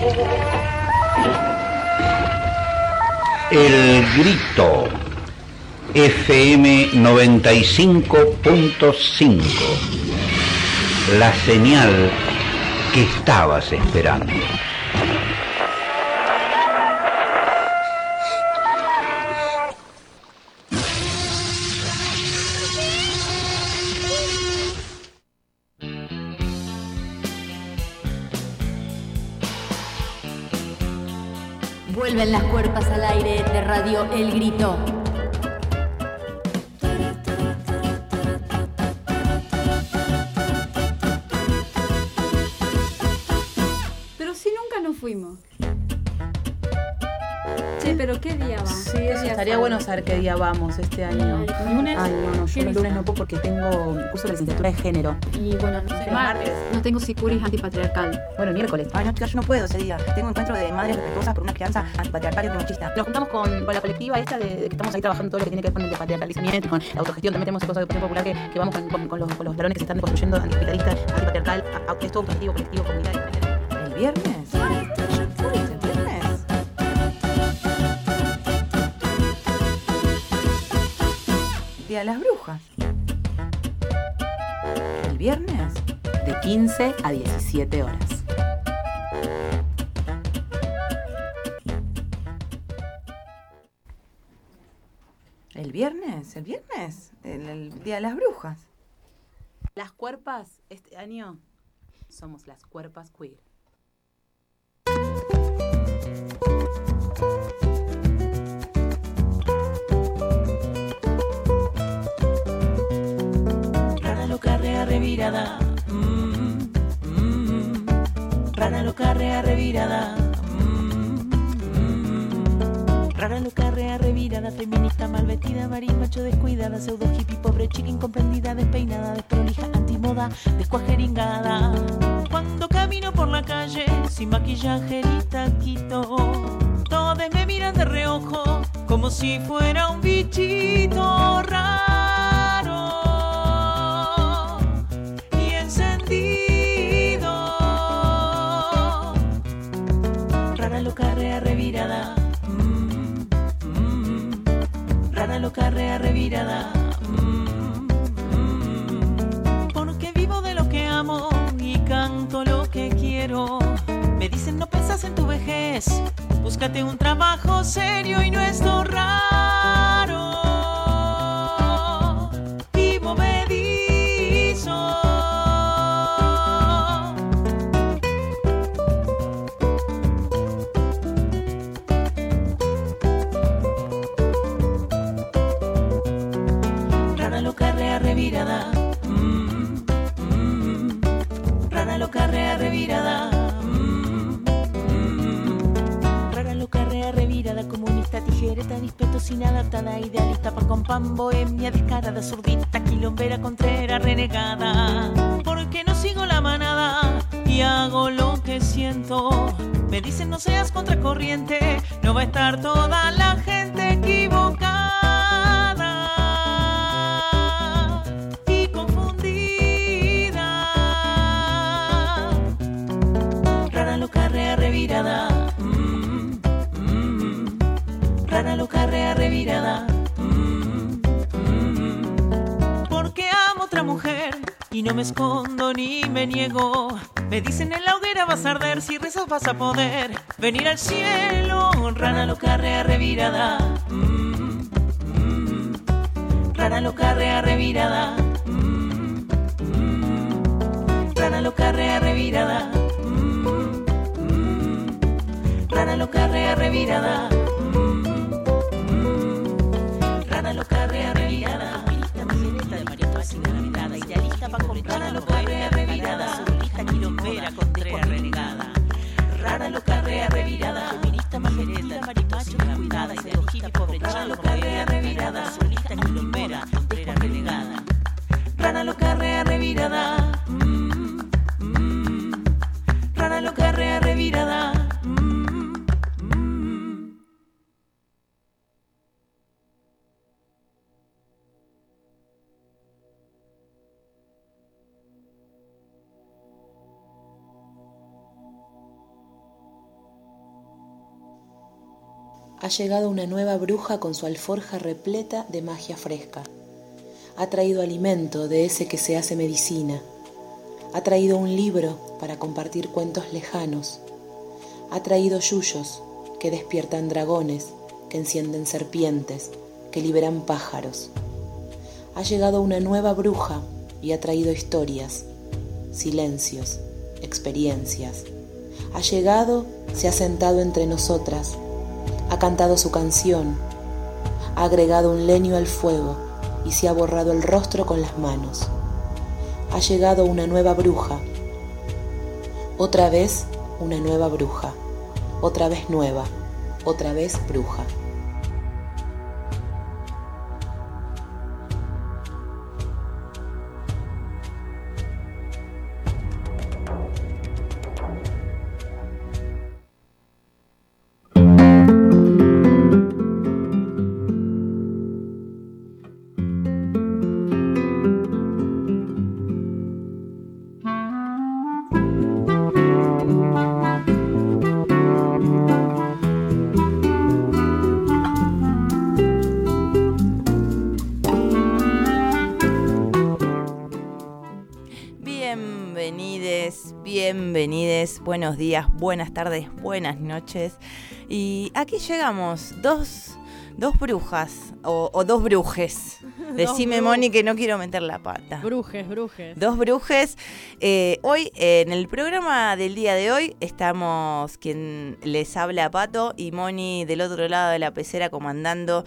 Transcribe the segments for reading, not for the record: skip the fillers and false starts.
El Grito, FM 95.5, la señal que estabas esperando. Vuelven las cuerpas al aire de Radio El Grito. Pero si nunca nos fuimos. Che, pero ¿qué día va? Sí, eso estaría bueno saber qué día vamos este año. ¿Lunes? Ay, no, yo el lunes no puedo porque tengo un curso de licenciatura de género. Y bueno, no sé, martes. No tengo sicuris antipatriarcal. Bueno, miércoles. Ay, no, yo no puedo ese día. Tengo un encuentro de madres respetuosas por una crianza antipatriarcal y antimachista. Nos juntamos con la colectiva esta de que estamos ahí trabajando todo lo que tiene que ver con el despatriarcalizamiento, con la autogestión. También tenemos cosas de educación popular que vamos con los varones que se están construyendo anticapitalista, antipatriarcal, esto autogestivo, colectivo, comunitario. ¿El viernes? ¿El viernes? Día de las brujas. ¿El viernes? De 15 a 17 horas. ¿El viernes? ¿El viernes? El día de las brujas. Las cuerpas este año somos las cuerpas queer. Rara loca rea revirada, rara loca rea revirada, rara loca rea revirada, feminista mal vestida, macho descuidada, pseudo hippie, pobre chica incomprendida, despeinada, desprolija, antimoda, descuajeringada. Cuando camino por la calle, sin maquillaje ni taquito, todos me miran de reojo, como si fuera un bichito raro y encendido. Rara loca rea revirada, rara loca rea revirada, porque vivo de lo que amo y canto lo que quiero. Me dicen no pensás en tu vejez, búscate un trabajo serio y no es lo raro y movedizo. Rara loca rea revirada, rara loca rea revirada, rara loca rea revirada, comunista, tijereta, dispeto sin adaptada, idealista, pan con pan, bohemia, descarada, zurdita, quilombera, contrera, renegada. Porque no sigo la manada y hago lo que siento. Me dicen no seas contracorriente, no va a estar toda la gente equivocada y confundida. Rara loca rea revirada, rara loca rea revirada, porque amo otra mujer y no me escondo ni me niego. Me dicen en la hoguera vas a arder, si rezas vas a poder venir al cielo. Rara loca rea revirada, rara loca rea revirada, rara loca rea revirada, rara loca rea revirada, rara loca rea revirada, feminista majereta de María Fácil revirada, idealista pa' comprar, rara loca rea revirada, surlista quilombera contrera renegada, rara loca rea revirada, feminista majereta de María Fácil revirada, idealista pobre chica, rara loca rea revirada, surlista quilombera contrera renegada, rara loca rea revirada, rara loca rea revirada. Ha llegado una nueva bruja con su alforja repleta de magia fresca. Ha traído alimento de ese que se hace medicina. Ha traído un libro para compartir cuentos lejanos. Ha traído yuyos que despiertan dragones, que encienden serpientes, que liberan pájaros. Ha llegado una nueva bruja y ha traído historias, silencios, experiencias. Ha llegado, se ha sentado entre nosotras, ha cantado su canción, ha agregado un leño al fuego y se ha borrado el rostro con las manos. Ha llegado una nueva bruja, otra vez una nueva bruja, otra vez nueva, otra vez bruja. Bienvenides, buenos días, buenas tardes, buenas noches. Y aquí llegamos, dos brujas o dos brujes. Decime, Moni, que no quiero meter la pata. Brujes. Dos brujes. Hoy, en el programa del día de hoy, estamos quien les habla, Pato, y Moni del otro lado de la pecera comandando.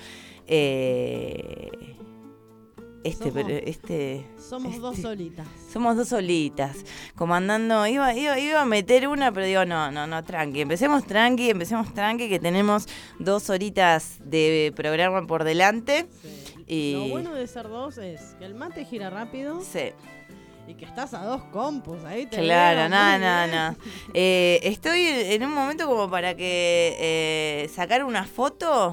Somos dos solitas. Somos dos solitas. Comandando, iba a meter una, pero digo, no, tranqui. Empecemos tranqui, que tenemos 2 horitas de programa por delante. Sí. Y lo bueno de ser dos es que el mate gira rápido. Sí. Y que estás a 2 compus, ahí te claro, veo, no. Estoy en un momento como para que sacar una foto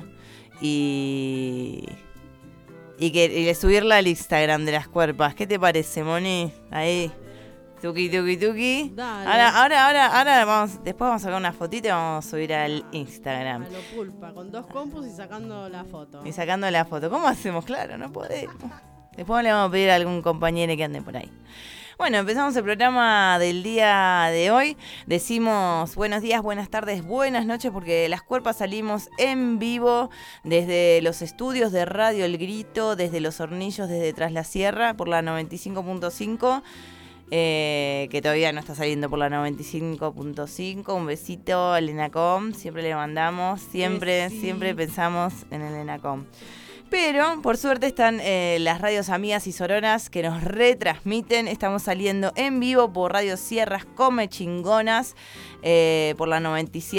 y subirla al Instagram de las cuerpas. ¿Qué te parece, Moni? Ahí. Tuki. Dale. Ahora después vamos a sacar una fotita y vamos a subir al Instagram. A lo pulpa, con 2 compus y sacando la foto. ¿Cómo hacemos? Claro, no podemos. Después le vamos a pedir a algún compañero que ande por ahí. Bueno, empezamos el programa del día de hoy. Decimos buenos días, buenas tardes, buenas noches, porque las cuerpas salimos en vivo desde los estudios de Radio El Grito, desde Los Hornillos, desde Tras la Sierra, por la 95.5, que todavía no está saliendo por la 95.5. Un besito al ENACOM, siempre le mandamos, siempre pensamos en el ENACOM. Pero, por suerte, están las radios amigas y soronas que nos retransmiten. Estamos saliendo en vivo por Radio Sierras Come Chingonas, por la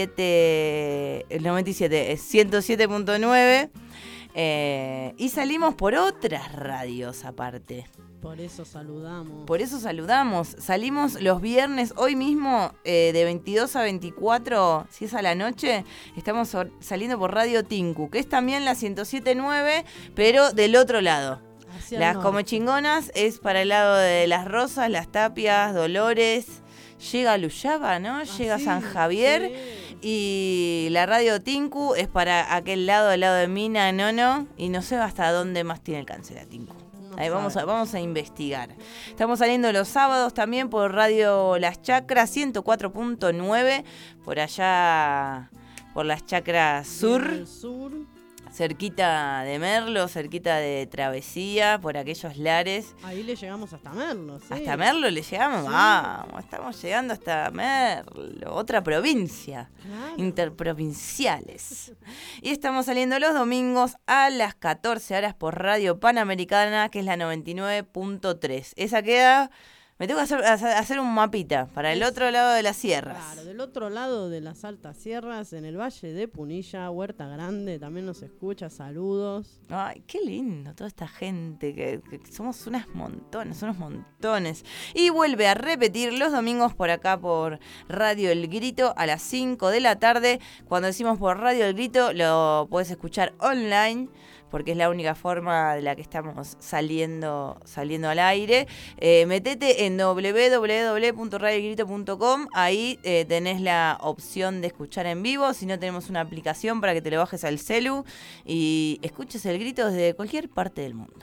107.9. Y salimos por otras radios aparte. Por eso saludamos. Salimos los viernes, hoy mismo, de 22 a 24, si es a la noche, estamos saliendo por Radio Tinku, que es también la 107.9, pero del otro lado. Las Come Chingonas es para el lado de Las Rosas, Las Tapias, Dolores, llega Luyaba, ¿no? Llega San Javier. Sí. Y la Radio Tinku es para aquel lado, del lado de Mina, Nono, y no sé hasta dónde más tiene alcance la Tinku. Ahí vamos a investigar. Estamos saliendo los sábados también por Radio Las Chacras 104.9, por allá, por Las Chacras Sur. Cerquita de Merlo, cerquita de Travesía, por aquellos lares. Ahí le llegamos hasta Merlo, sí. ¿Hasta Merlo le llegamos? Sí. Vamos, estamos llegando hasta Merlo, otra provincia, claro. Interprovinciales. Y estamos saliendo los domingos a las 14 horas por Radio Panamericana, que es la 99.3. Esa queda... Me tengo que hacer un mapita para el otro lado de las sierras. Claro, del otro lado de las altas sierras, en el Valle de Punilla, Huerta Grande, también nos escucha, saludos. Ay, qué lindo toda esta gente, que somos unos montones. Y vuelve a repetir los domingos por acá por Radio El Grito a las 5 de la tarde. Cuando decimos por Radio El Grito, lo podés escuchar online porque es la única forma de la que estamos saliendo al aire. Metete en www.radioelgrito.com, ahí tenés la opción de escuchar en vivo. Si no, tenemos una aplicación para que te lo bajes al celu y escuches El Grito desde cualquier parte del mundo.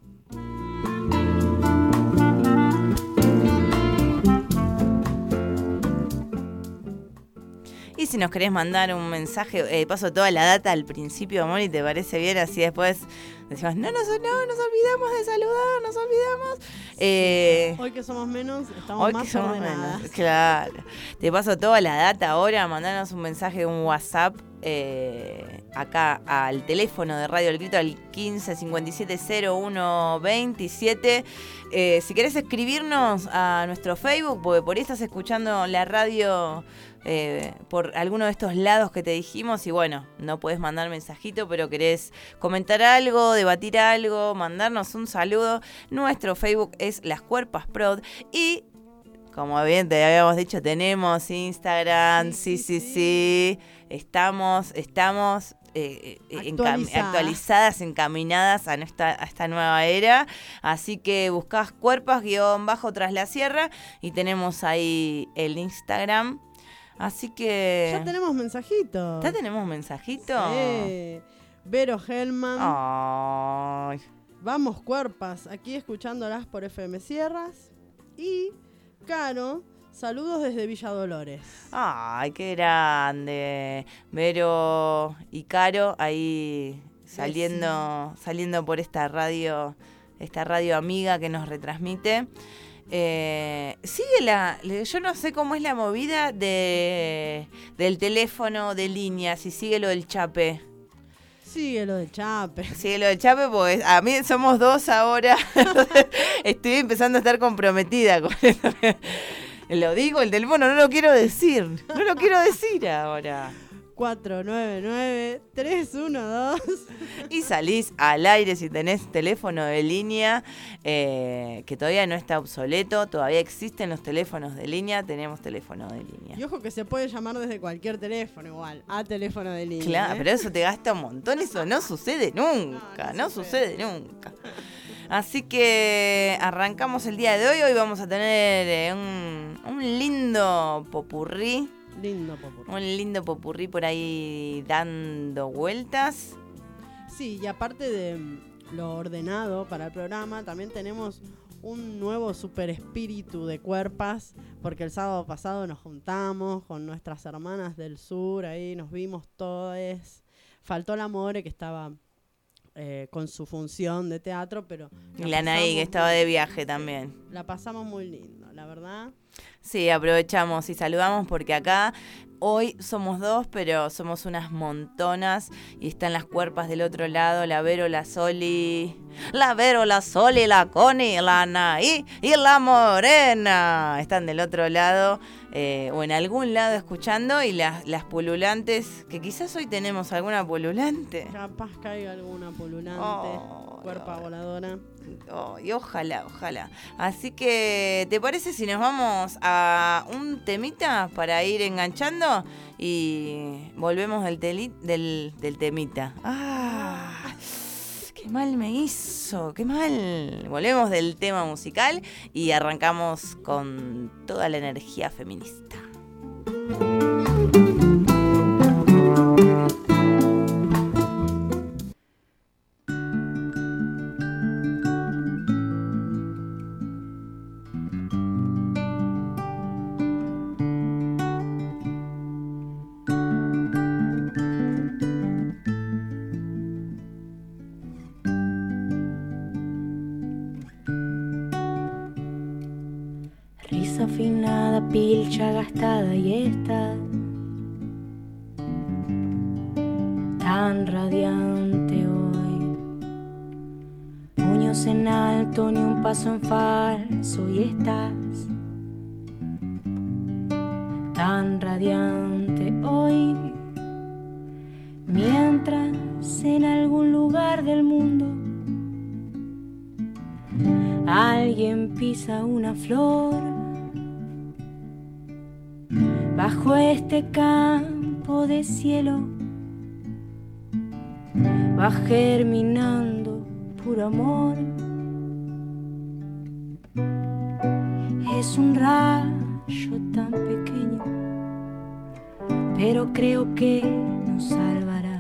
Y si nos querés mandar un mensaje, paso toda la data al principio, amor, y te parece bien, así después decimos, no nos olvidamos de saludar, nos olvidamos. Hoy que somos menos, estamos más ordenadas. Menos, claro. Te paso toda la data ahora, mandanos un mensaje, un WhatsApp, acá al teléfono de Radio El Grito, al 15 57 01 27. Si querés escribirnos a nuestro Facebook, porque por ahí estás escuchando la radio por alguno de estos lados que te dijimos y bueno, no podés mandar mensajito, pero querés comentar algo, debatir algo, mandarnos un saludo. Nuestro Facebook es Las Cuerpas Prod y, como bien te habíamos dicho, tenemos Instagram, sí. Estamos actualizadas, encaminadas a esta nueva era. Así que buscás Cuerpas_tras la sierra y tenemos ahí el Instagram. Así que... Ya tenemos mensajito. ¿Ya tenemos mensajito? Sí. Vero Hellman. Ay. Vamos, Cuerpas, aquí escuchándolas por FM Sierras. Y Caro, saludos desde Villa Dolores. Ay, qué grande. Vero y Caro ahí saliendo por esta radio amiga que nos retransmite. Yo no sé cómo es la movida del teléfono de línea, si sigue lo del chape. Sigue lo del chape. Sigue lo del chape, porque a mí somos dos ahora. Estoy empezando a estar comprometida con eso. Lo digo, el teléfono no lo quiero decir. No lo quiero decir ahora. 499-312. Y salís al aire si tenés teléfono de línea, que todavía no está obsoleto, todavía existen los teléfonos de línea, tenemos teléfono de línea. Y ojo que se puede llamar desde cualquier teléfono igual, a teléfono de línea. Claro, pero eso te gasta un montón, eso no sucede nunca, no sucede nunca. Así que arrancamos el día de hoy. Hoy vamos a tener un lindo popurrí. Un lindo popurrí por ahí dando vueltas. Sí, y aparte de lo ordenado para el programa, también tenemos un nuevo super espíritu de Cuerpas, porque el sábado pasado nos juntamos con nuestras hermanas del sur, ahí nos vimos todas. Faltó la More, que estaba con su función de teatro, pero... Y la Anaí, que estaba de viaje también. La pasamos muy lindo, la verdad. Sí, aprovechamos y saludamos porque acá hoy somos dos, pero somos unas montonas y están las Cuerpas del otro lado, la Vero, la Soli, la Connie, la Anaí y la Morena. Están del otro lado o en algún lado escuchando, y las pululantes, que quizás hoy tenemos alguna pululante. Capaz caiga alguna pululante, cuerpa voladora. Y ojalá. Así que, ¿te parece si nos vamos a un temita para ir enganchando y volvemos del temita? Qué mal me hizo, qué mal. Volvemos del tema musical y arrancamos con toda la energía feminista. Afinada, pilcha gastada y está tan radiante hoy. Puños en alto, ni un paso en falso, y estás tan radiante hoy. Mientras en algún lugar del mundo alguien pisa una flor, bajo este campo de cielo va germinando puro amor. Es un rayo tan pequeño, pero creo que nos salvará.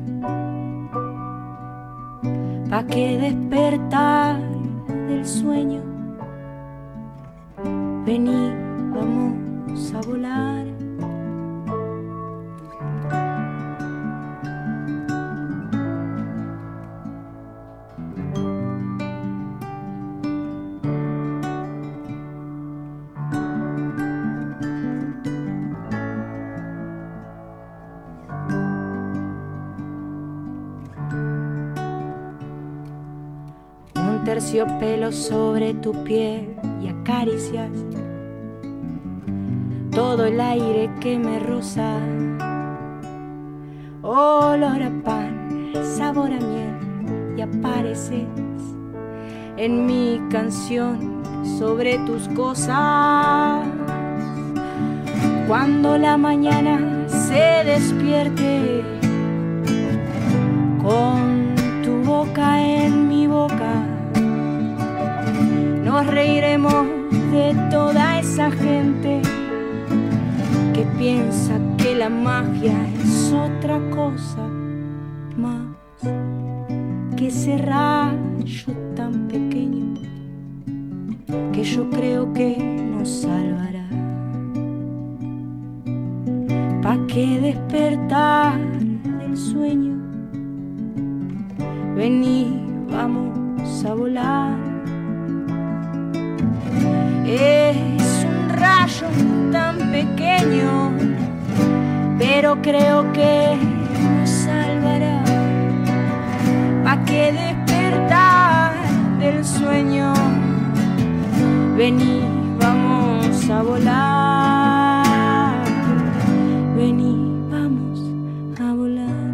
¿Pa' qué despertar del sueño? Vení, vamos a volar. Terciopelo sobre tu piel y acaricias todo el aire que me roza. Olor a pan, sabor a miel, y apareces en mi canción sobre tus cosas. Cuando la mañana se despierte con tu boca en mi boca, nos reiremos de toda esa gente que piensa que la magia es otra cosa más que ese rayo tan pequeño que yo creo que nos salvará. ¿Pa' qué despertar del sueño? Vení, vamos a volar. Es un rayo tan pequeño, pero creo que nos salvará. ¿Pa' qué despertar del sueño? Vení, vamos a volar. Vení, vamos a volar.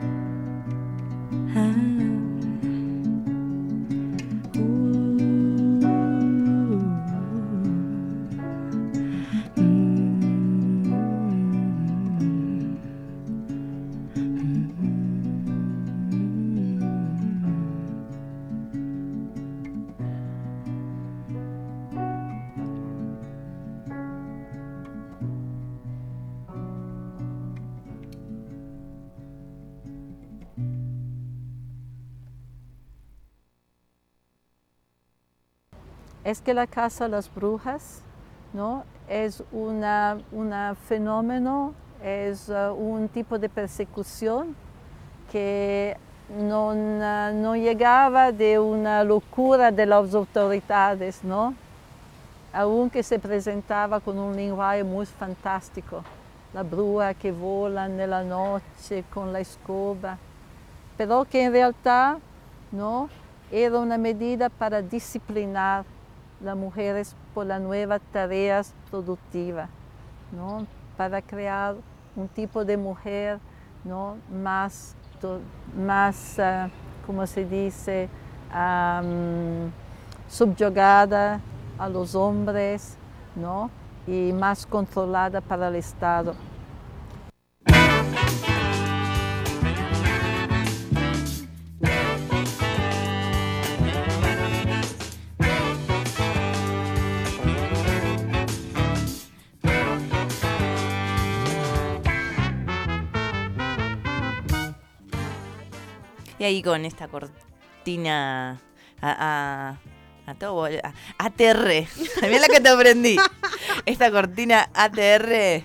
Es que la Casa de las Brujas, ¿no?, es un fenómeno, es un tipo de persecución que no llegaba de una locura de las autoridades, ¿no?, aunque se presentaba con un lenguaje muy fantástico, la bruja que vola en la noche con la escoba, pero que en realidad, ¿no?, era una medida para disciplinar las mujeres por las nuevas tareas productivas, ¿no?, para crear un tipo de mujer, ¿no?, más ¿cómo se dice?, subyugada a los hombres, ¿no?, y más controlada para el Estado. Y ahí con esta cortina a todo ATR. También la que te aprendí. Esta cortina ATR.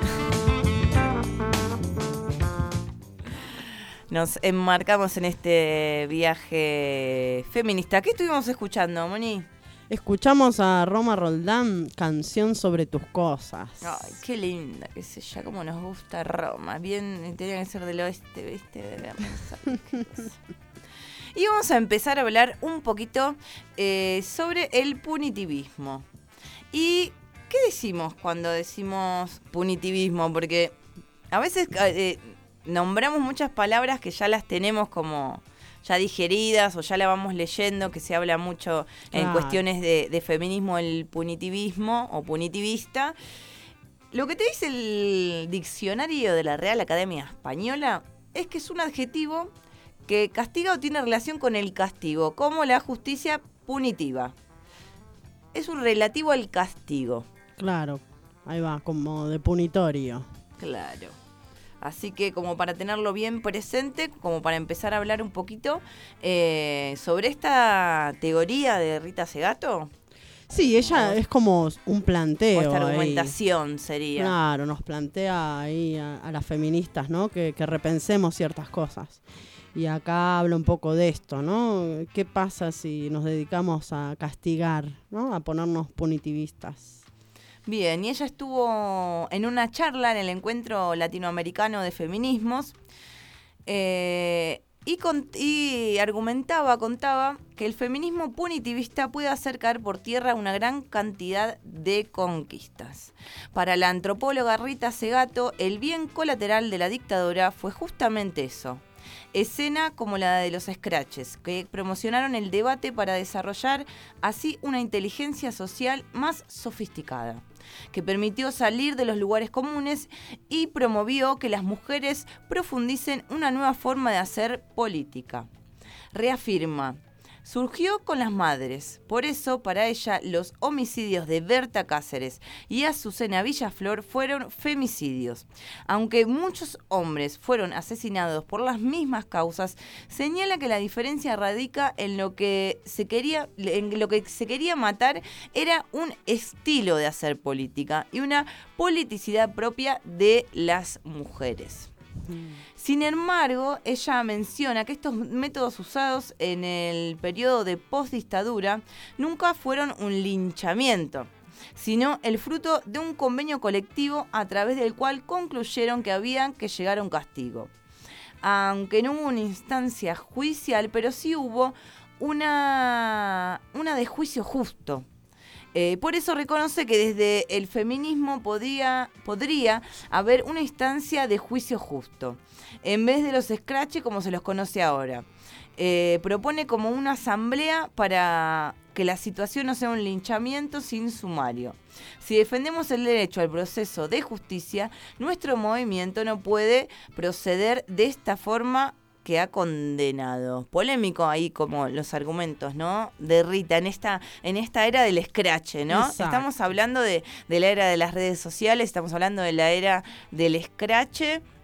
Nos enmarcamos en este viaje feminista. ¿Qué estuvimos escuchando, Moni? Escuchamos a Roma Roldán, Canción sobre tus cosas. Ay, qué linda que es ella, cómo nos gusta Roma. Bien, tenía que ser del oeste, ¿viste? De vernos. Y vamos a empezar a hablar un poquito sobre el punitivismo. ¿Y qué decimos cuando decimos punitivismo? Porque a veces nombramos muchas palabras que ya las tenemos como ya digeridas o ya la vamos leyendo, que se habla mucho en cuestiones de feminismo, el punitivismo o punitivista. Lo que te dice el diccionario de la Real Academia Española es que es un adjetivo que castiga o tiene relación con el castigo, como la justicia punitiva. Es un relativo al castigo. Claro, ahí va, como de punitorio. Claro. Así que como para tenerlo bien presente, como para empezar a hablar un poquito sobre esta teoría de Rita Segato. Sí, ella es como un planteo. O esta ahí. Argumentación sería. Claro, nos plantea ahí a las feministas, ¿no? Que repensemos ciertas cosas. Y acá habla un poco de esto, ¿no? ¿Qué pasa si nos dedicamos a castigar, ¿no? A ponernos punitivistas. Bien, y ella estuvo en una charla en el Encuentro Latinoamericano de Feminismos y contaba que el feminismo punitivista puede hacer caer por tierra una gran cantidad de conquistas. Para la antropóloga Rita Segato, el bien colateral de la dictadura fue justamente eso. Escena como la de los scratches, que promocionaron el debate para desarrollar así una inteligencia social más sofisticada, que permitió salir de los lugares comunes y promovió que las mujeres profundicen una nueva forma de hacer política. Reafirma: surgió con las madres, por eso para ella los homicidios de Berta Cáceres y Azucena Villaflor fueron femicidios. Aunque muchos hombres fueron asesinados por las mismas causas, señala que la diferencia radica en lo que se quería matar era un estilo de hacer política y una politicidad propia de las mujeres. Sin embargo, ella menciona que estos métodos usados en el periodo de postdictadura nunca fueron un linchamiento, sino el fruto de un convenio colectivo a través del cual concluyeron que había que llegar a un castigo. Aunque no hubo una instancia judicial, pero sí hubo una de juicio justo. Por eso reconoce que desde el feminismo podría haber una instancia de juicio justo, en vez de los scratches como se los conoce ahora. Propone como una asamblea para que la situación no sea un linchamiento sin sumario. Si defendemos el derecho al proceso de justicia, nuestro movimiento no puede proceder de esta forma que ha condenado. Polémico ahí como los argumentos, ¿no? De Rita en esta era del scratch, ¿no? Exacto. Estamos hablando de la era de las redes sociales, estamos hablando de la era del scratch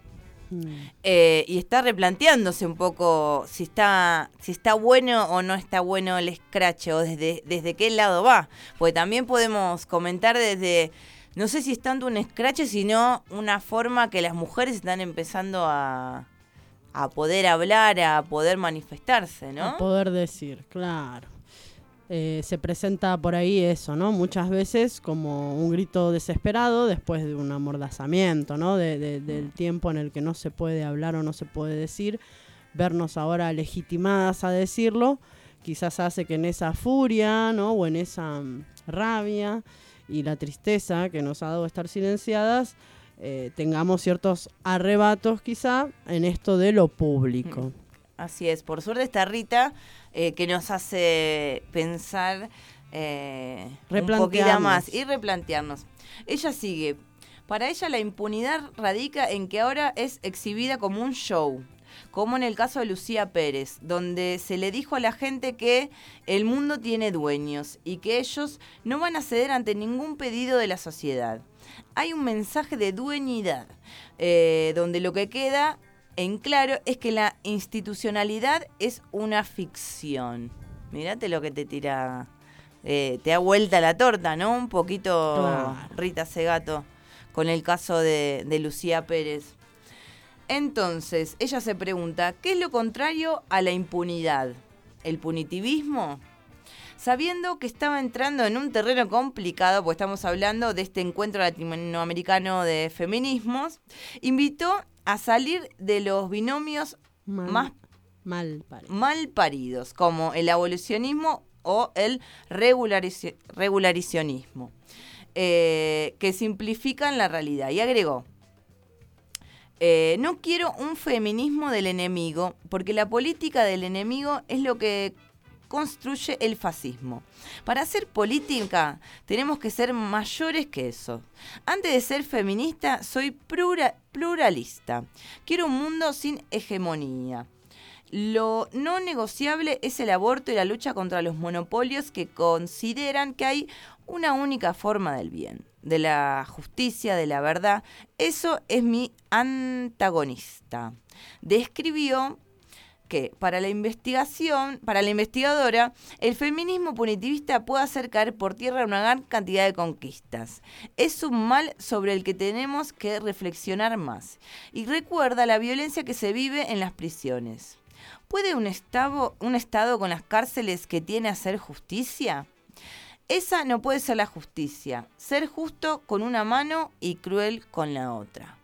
y está replanteándose un poco si está bueno o no está bueno el scratch o desde qué lado va. Porque también podemos comentar desde, no sé si es tanto un scratch, sino una forma que las mujeres están empezando a poder hablar, a poder manifestarse, ¿no? A poder decir, claro. Se presenta por ahí eso, ¿no? Muchas veces como un grito desesperado después de un amordazamiento, ¿no? Del tiempo en el que no se puede hablar o no se puede decir. Vernos ahora legitimadas a decirlo, quizás hace que en esa furia, ¿no? O en esa rabia y la tristeza que nos ha dado estar silenciadas, tengamos ciertos arrebatos quizá en esto de lo público. Así es, por suerte está Rita que nos hace pensar un poquito más y replantearnos. Ella sigue: para ella la impunidad radica en que ahora es exhibida como un show, como en el caso de Lucía Pérez, donde se le dijo a la gente que el mundo tiene dueños y que ellos no van a ceder ante ningún pedido de la sociedad. Hay un mensaje de dueñidad, donde lo que queda en claro es que la institucionalidad es una ficción. Mirate lo que te tira, te da vuelta la torta, ¿no? Un poquito, claro. Rita Segato, con el caso de Lucía Pérez. Entonces, ella se pregunta, ¿qué es lo contrario a la impunidad? ¿El punitivismo? Sabiendo que estaba entrando en un terreno complicado, porque estamos hablando de este encuentro latinoamericano de feminismos, invitó a salir de los binomios más mal paridos, como el abolicionismo o el regularicionismo, que simplifican la realidad. Y agregó: no quiero un feminismo del enemigo, porque la política del enemigo es lo que construye el fascismo. Para hacer política tenemos que ser mayores que eso. Antes de ser feminista, soy pluralista. Quiero un mundo sin hegemonía. lo no negociable es el aborto y la lucha contra los monopolios que consideran que hay una única forma del bien, de la justicia, de la verdad. Eso es mi antagonista. Describió que para la investigadora, el feminismo punitivista puede hacer caer por tierra una gran cantidad de conquistas. Es un mal sobre el que tenemos que reflexionar más. Y recuerda la violencia que se vive en las prisiones. ¿Puede un Estado con las cárceles que tiene hacer justicia? Esa no puede ser la justicia. Ser justo con una mano y cruel con la otra.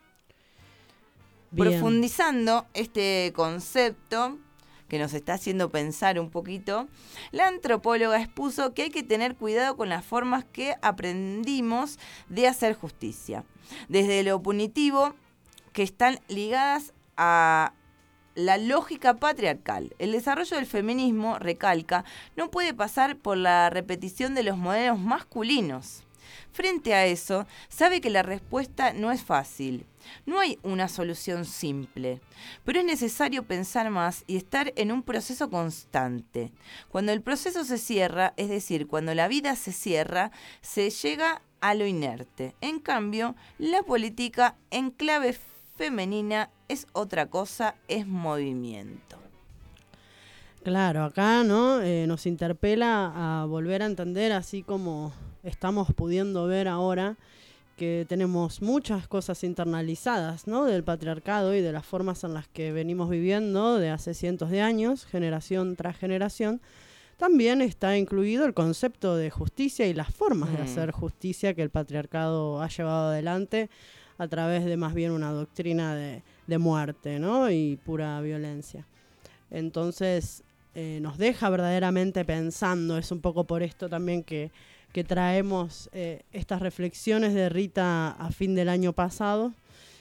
Bien. Profundizando este concepto que nos está haciendo pensar un poquito, la antropóloga expuso que hay que tener cuidado con las formas que aprendimos de hacer justicia, desde lo punitivo, que están ligadas a la lógica patriarcal. El desarrollo del feminismo, recalca, no puede pasar por la repetición de los modelos masculinos. Frente a eso, sabe que la respuesta no es fácil. No hay una solución simple, pero es necesario pensar más y estar en un proceso constante. Cuando el proceso se cierra, es decir, cuando la vida se cierra, se llega a lo inerte. En cambio, la política en clave femenina es otra cosa, es movimiento. Claro, acá ¿no? Nos interpela a volver a entender, así como estamos pudiendo ver ahora, que tenemos muchas cosas internalizadas, ¿no? Del patriarcado y de las formas en las que venimos viviendo de hace cientos de años, generación tras generación. También está incluido el concepto de justicia y las formas de hacer justicia que el patriarcado ha llevado adelante a través de más bien una doctrina de muerte, ¿no? Y pura violencia. Entonces nos deja verdaderamente pensando, es un poco por esto también que traemos estas reflexiones de Rita a fin del año pasado,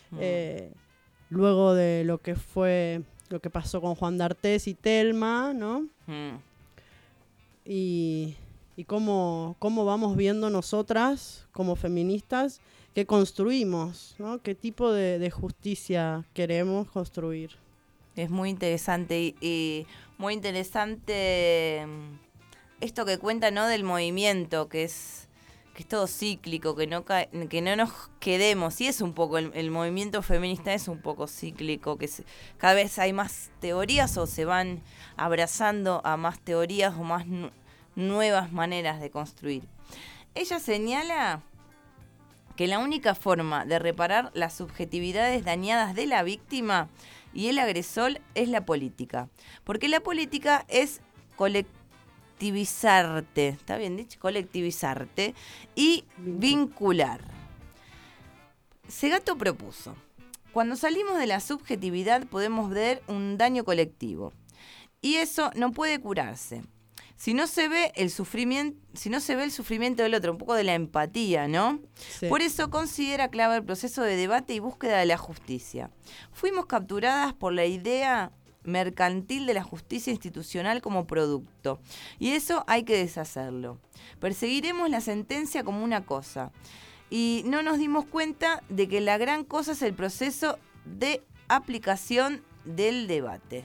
luego de lo que pasó con Juan D'Artés y Telma, ¿no? Y cómo vamos viendo nosotras como feministas qué construimos, ¿no? Qué tipo de justicia queremos construir. Es muy interesante y muy interesante esto que cuenta, ¿no? Del movimiento, que es todo cíclico, que no nos quedemos. Y es un poco, el movimiento feminista es un poco cíclico, que cada vez hay más teorías o se van abrazando a más teorías o más nuevas maneras de construir. Ella señala que la única forma de reparar las subjetividades dañadas de la víctima y el agresor es la política. Porque la política es colectivizarte, ¿está bien dicho? Colectivizarte y vincular. Segato propuso: cuando salimos de la subjetividad podemos ver un daño colectivo. Y eso no puede curarse. Si no se ve el sufrimiento del otro, un poco de la empatía, ¿no? Sí. Por eso considera clave el proceso de debate y búsqueda de la justicia. Fuimos capturadas por la idea mercantil de la justicia institucional como producto, y eso hay que deshacerlo. Perseguiremos la sentencia como una cosa, y no nos dimos cuenta de que la gran cosa es el proceso de aplicación del debate.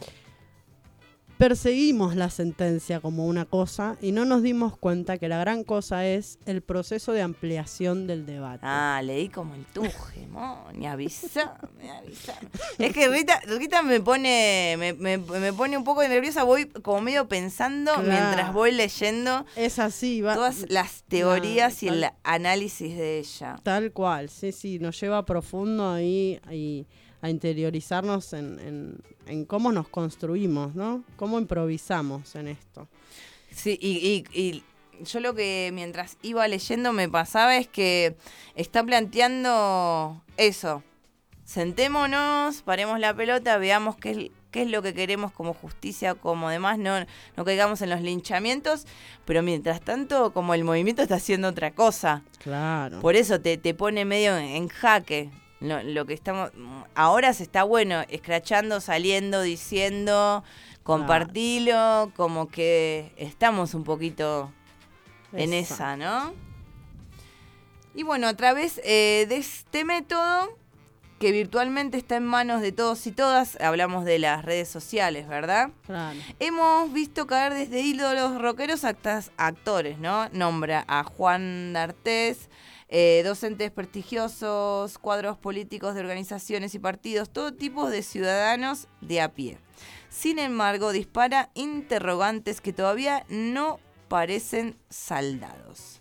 Perseguimos la sentencia como una cosa y no nos dimos cuenta que la gran cosa es el proceso de ampliación del debate. Ah, leí como el tuje, avísame. Es que Rita me pone un poco nerviosa, voy como medio pensando, claro, mientras voy leyendo. Es así, todas las teorías y el análisis de ella. Tal cual, sí, nos lleva profundo ahí a interiorizarnos en cómo nos construimos, ¿no? Cómo improvisamos en esto. Sí, y yo lo que mientras iba leyendo me pasaba es que está planteando eso. Sentémonos, paremos la pelota, veamos qué es lo que queremos como justicia, como demás, no caigamos en los linchamientos, pero mientras tanto, como el movimiento está haciendo otra cosa. Claro. Por eso te pone medio en jaque. Lo que estamos ahora se está escrachando, saliendo, diciendo, compartilo, como que estamos un poquito en esa, ¿no? Y bueno, a través de este método que virtualmente está en manos de todos y todas. Hablamos de las redes sociales, ¿verdad? Claro. Hemos visto caer desde ídolos rockeros hasta actores, ¿no? Nombra a Juan D'Artés, docentes prestigiosos, cuadros políticos de organizaciones y partidos, todo tipo de ciudadanos de a pie. Sin embargo, dispara interrogantes que todavía no parecen saldados.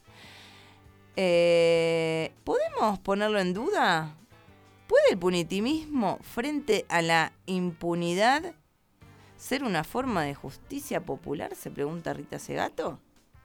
¿Podemos ponerlo en duda? ¿Puede el punitivismo frente a la impunidad ser una forma de justicia popular? Se pregunta Rita Segato.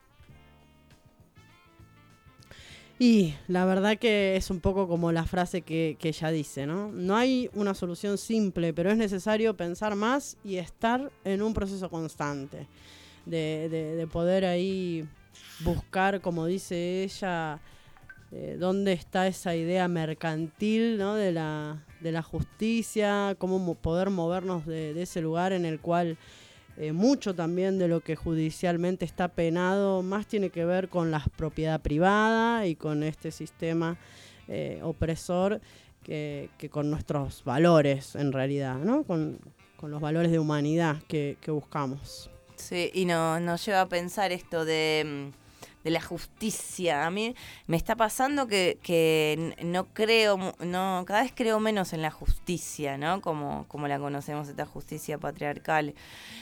Y la verdad que es un poco como la frase que ella dice, ¿no? No hay una solución simple, pero es necesario pensar más y estar en un proceso constante de poder ahí buscar, como dice ella, dónde está esa idea mercantil, ¿no? de la justicia, cómo poder movernos de ese lugar en el cual mucho también de lo que judicialmente está penado más tiene que ver con la propiedad privada y con este sistema opresor que con nuestros valores en realidad, ¿no? Con los valores de humanidad que buscamos. Sí, y nos lleva a pensar esto de la justicia. A mí me está pasando que cada vez creo menos en la justicia, ¿no? Como la conocemos, esta justicia patriarcal.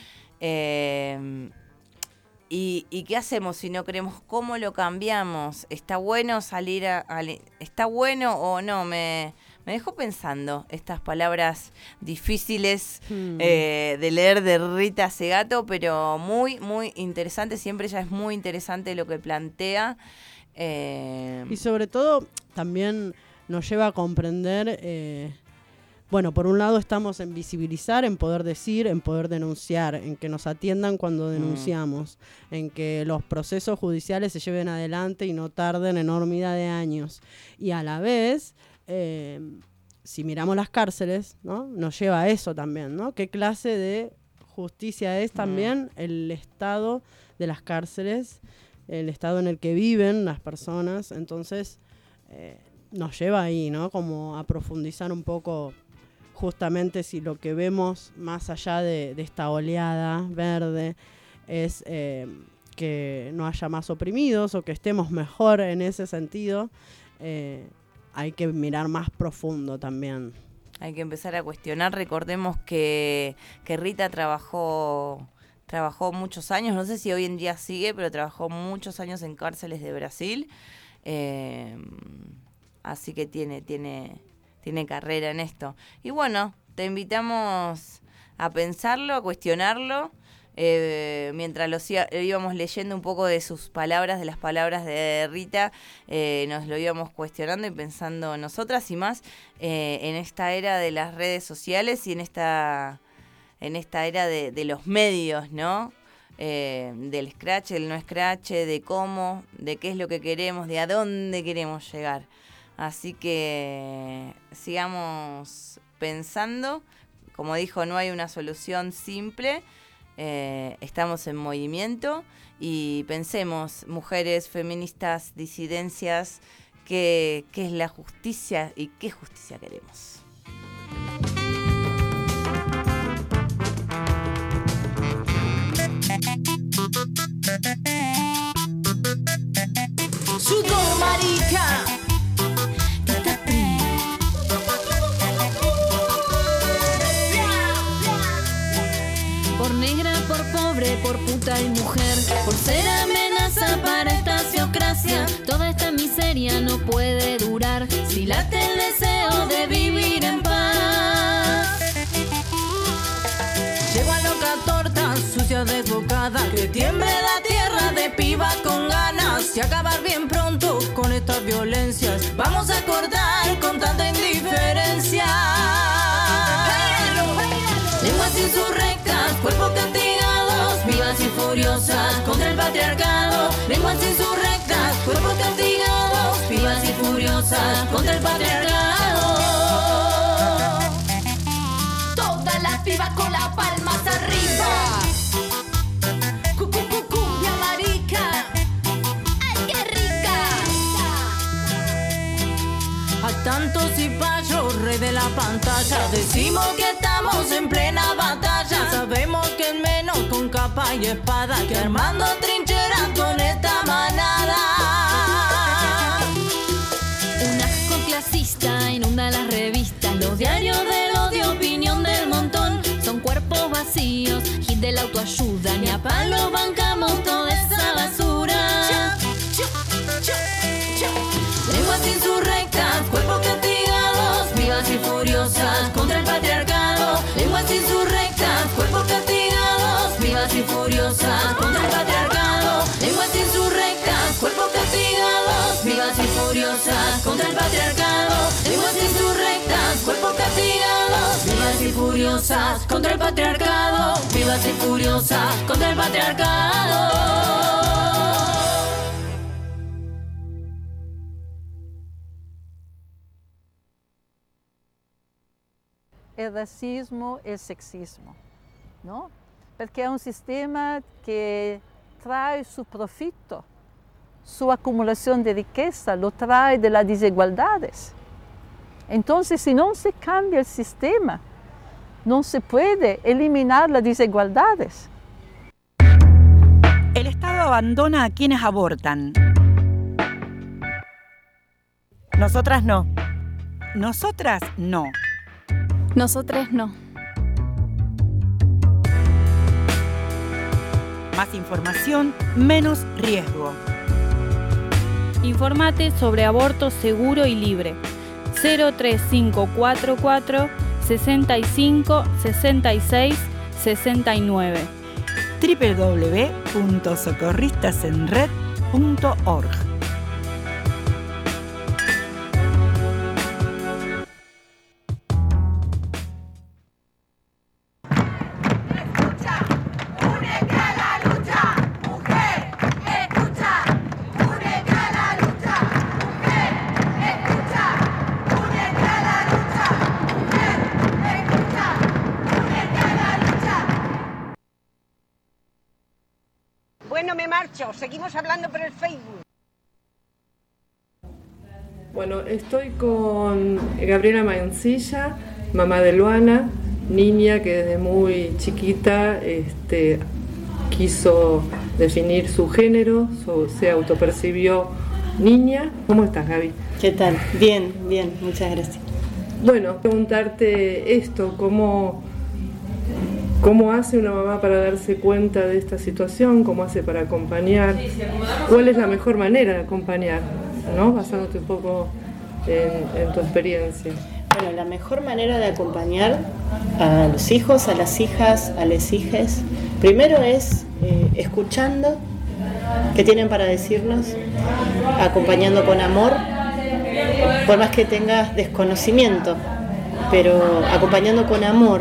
¿Y qué hacemos si no creemos? ¿Cómo lo cambiamos? ¿Está bueno salir ¿está bueno o no? Me dejó pensando estas palabras difíciles de leer de Rita Segato, pero muy, muy interesante. Siempre ella es muy interesante lo que plantea. Y sobre todo también nos lleva a comprender... Bueno, por un lado estamos en visibilizar, en poder decir, en poder denunciar, en que nos atiendan cuando denunciamos, en que los procesos judiciales se lleven adelante y no tarden enormidad de años. Y a la vez, si miramos las cárceles, ¿no? Nos lleva a eso también, ¿no? ¿Qué clase de justicia es también el estado de las cárceles, el estado en el que viven las personas? Entonces, nos lleva ahí, ¿no? Como a profundizar un poco... Justamente si lo que vemos más allá de esta oleada verde es que no haya más oprimidos o que estemos mejor en ese sentido, hay que mirar más profundo también. Hay que empezar a cuestionar. Recordemos que Rita trabajó muchos años, no sé si hoy en día sigue, pero trabajó muchos años en cárceles de Brasil. Así que tiene carrera en esto. Y bueno, te invitamos a pensarlo, a cuestionarlo, mientras íbamos leyendo un poco de sus palabras, de las palabras de Rita, nos lo íbamos cuestionando y pensando nosotras y más en esta era de las redes sociales y en esta era de los medios, ¿no? Del scratch, del no scratch, de cómo, de qué es lo que queremos, de a dónde queremos llegar. Así que sigamos pensando. Como dijo, no hay una solución simple. Estamos en movimiento y pensemos, mujeres, feministas, disidencias, qué es la justicia y qué justicia queremos. Sudor, marica. Por negra, por pobre, por puta y mujer, por ser amenaza para esta teocracia. Toda esta miseria no puede durar si late el deseo de vivir en paz. Llego a loca torta, sucia desbocada, que tiemble la tierra de piba con ganas y acabar bien pronto con estas violencias. Vamos a cortar con tanta indiferencia. Lenguas insurrectas, cuerpos castigados, vivas y furiosas contra el patriarcado. Lenguas insurrectas, cuerpos castigados, vivas y furiosas contra el patriarcado. Todas las pibas con las palmas arriba. Cumbia marica. ¡Ay, qué rica! A tantos cipayos, rey de la pantalla, decimos que estamos en plena batalla. Sabemos que es menos con capa y espada que armando trincheras con esta manada. Un asco clasista inunda las revistas, los diarios del odio, opinión del montón. Son cuerpos vacíos, hit de la autoayuda, ni a palo bancamos toda esa basura. Lenguas insurrectas, cuerpos castigados, vivas y furiosas contra el patriarcado. Lenguas insurrectas, cuerpos castigados, vivas y furiosas contra el patriarcado. Lenguas insurrectas, cuerpos castigados, vivas y furiosas contra el patriarcado. Lenguas insurrectas, cuerpos castigados, vivas y furiosas contra el patriarcado. Vivas y furiosas contra el patriarcado. El racismo, el sexismo, ¿no? Porque es un sistema que trae su profito, su acumulación de riqueza, lo trae de las desigualdades. Entonces, si no se cambia el sistema, no se puede eliminar las desigualdades. El Estado abandona a quienes abortan. Nosotras no. Nosotras no. Nosotras no. Más información, menos riesgo. Informate sobre aborto seguro y libre. 03544 65 66 69. www.socorristasenred.org. Bueno, me marcho. Seguimos hablando por el Facebook. Bueno, estoy con Gabriela Mancilla, mamá de Luana, niña que desde muy chiquita quiso definir su género, se autopercibió niña. ¿Cómo estás, Gaby? ¿Qué tal? Bien, bien, muchas gracias. Bueno, preguntarte esto, ¿cómo hace una mamá para darse cuenta de esta situación? ¿Cómo hace para acompañar? ¿Cuál es la mejor manera de acompañar? ¿No? Basándote un poco en tu experiencia. Bueno, la mejor manera de acompañar a los hijos, a las hijas, a les hijes, primero es escuchando qué tienen para decirnos, acompañando con amor, por más que tengas desconocimiento, pero acompañando con amor.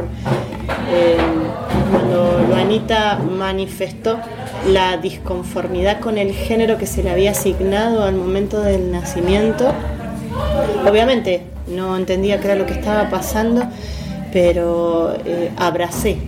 Cuando Luanita manifestó la disconformidad con el género que se le había asignado al momento del nacimiento, obviamente no entendía qué era lo que estaba pasando, pero abracé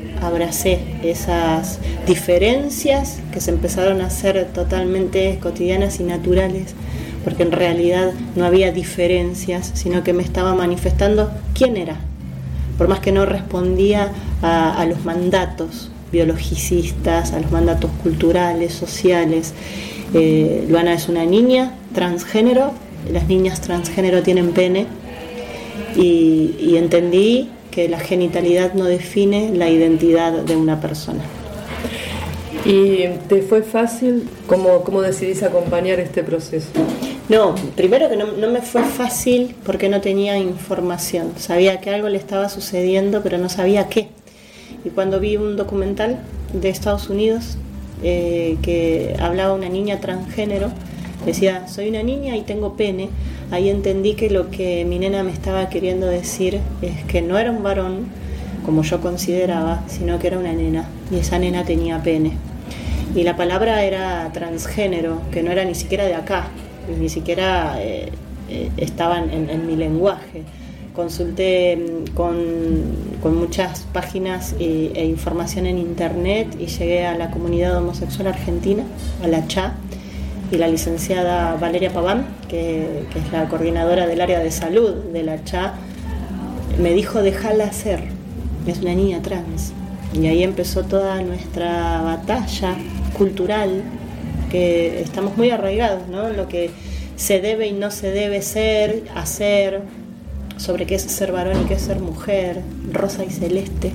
esas diferencias que se empezaron a hacer totalmente cotidianas y naturales, porque en realidad no había diferencias, sino que me estaba manifestando quién era. Por más que no respondía a los mandatos biologicistas, a los mandatos culturales, sociales. Luana es una niña transgénero, las niñas transgénero tienen pene, y entendí que la genitalidad no define la identidad de una persona. ¿Y te fue fácil? ¿Cómo decidís acompañar este proceso? No, primero que no me fue fácil porque no tenía información. Sabía que algo le estaba sucediendo, pero no sabía qué. Y cuando vi un documental de Estados Unidos que hablaba una niña transgénero, decía, soy una niña y tengo pene, ahí entendí que lo que mi nena me estaba queriendo decir es que no era un varón, como yo consideraba, sino que era una nena, y esa nena tenía pene. Y la palabra era transgénero, que no era ni siquiera de acá, ni siquiera estaban en mi lenguaje. Consulté con muchas páginas e información en internet y llegué a la comunidad homosexual argentina, a la CHA, y la licenciada Valeria Paván, que es la coordinadora del área de salud de la CHA, me dijo: déjala ser, es una niña trans. Y ahí empezó toda nuestra batalla cultural, que estamos muy arraigados, ¿no? Lo que se debe y no se debe ser, hacer, sobre qué es ser varón y qué es ser mujer, rosa y celeste.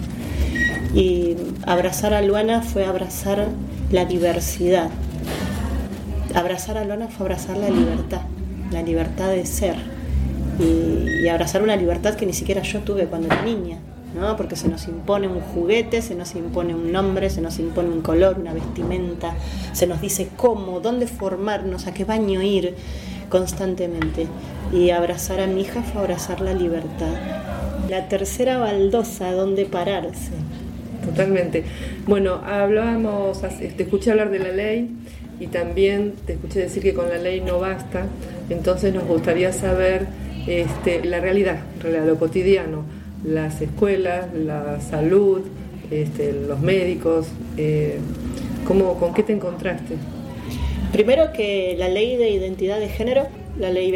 Y abrazar a Luana fue abrazar la diversidad. Abrazar a Luana fue abrazar la libertad de ser. Y abrazar una libertad que ni siquiera yo tuve cuando era niña, ¿no? Porque se nos impone un juguete, se nos impone un nombre, se nos impone un color, una vestimenta, se nos dice cómo, dónde formarnos, a qué baño ir constantemente. Y abrazar a mi hija fue abrazar la libertad. La tercera baldosa, dónde pararse. Totalmente. Bueno, hablábamos, te escuché hablar de la ley y también te escuché decir que con la ley no basta. Entonces nos gustaría saber la realidad, lo cotidiano, las escuelas, la salud, los médicos, ¿con qué te encontraste? Primero, que la ley de identidad de género, la ley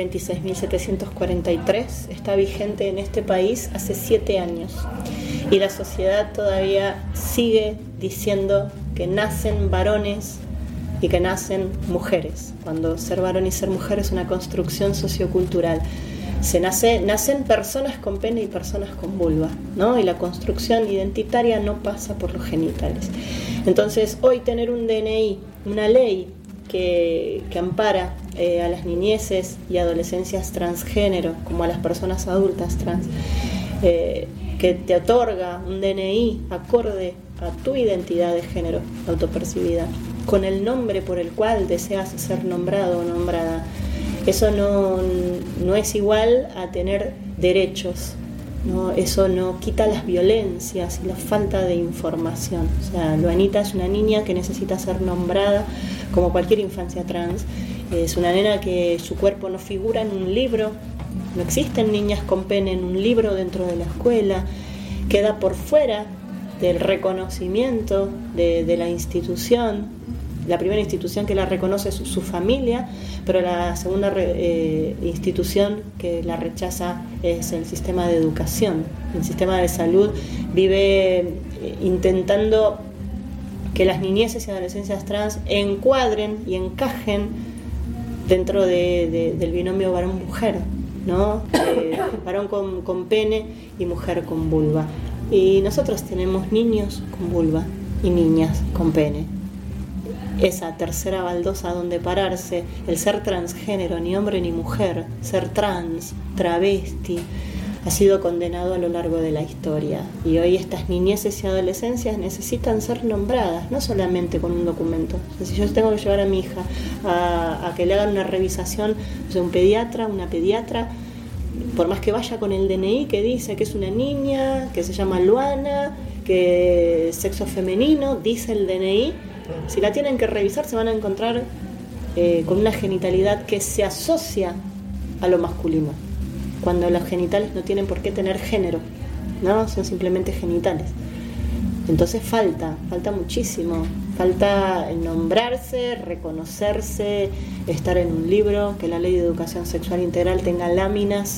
26.743, está vigente en este país hace 7 años y la sociedad todavía sigue diciendo que nacen varones y que nacen mujeres, cuando ser varón y ser mujer es una construcción sociocultural. Nacen personas con pene y personas con vulva, ¿no? Y la construcción identitaria no pasa por los genitales. Entonces, hoy tener un DNI, una ley que ampara a las niñeces y adolescencias transgénero, como a las personas adultas trans, que te otorga un DNI acorde a tu identidad de género autopercibida, con el nombre por el cual deseas ser nombrado o nombrada. Eso no es igual a tener derechos, ¿no? Eso no quita las violencias y la falta de información. O sea, Luanita es una niña que necesita ser nombrada como cualquier infancia trans. Es una nena que su cuerpo no figura en un libro, no existen niñas con pene en un libro dentro de la escuela, queda por fuera del reconocimiento de la institución. La primera institución que la reconoce es su familia, pero la segunda institución que la rechaza es el sistema de educación. El sistema de salud vive intentando que las niñeces y adolescencias trans encuadren y encajen dentro del binomio varón-mujer, ¿no? Varón con pene y mujer con vulva. Y nosotros tenemos niños con vulva y niñas con pene. Esa tercera baldosa donde pararse, el ser transgénero, ni hombre ni mujer, ser trans, travesti, ha sido condenado a lo largo de la historia. Y hoy estas niñeces y adolescencias necesitan ser nombradas, no solamente con un documento. O sea, si yo tengo que llevar a mi hija a que le hagan una revisación de un pediatra, una pediatra, por más que vaya con el DNI que dice que es una niña, que se llama Luana, que es sexo femenino, dice el DNI, si la tienen que revisar se van a encontrar con una genitalidad que se asocia a lo masculino, cuando los genitales no tienen por qué tener género, ¿no? Son simplemente genitales. Entonces falta muchísimo, falta nombrarse, reconocerse, estar en un libro, que la ley de educación sexual integral tenga láminas,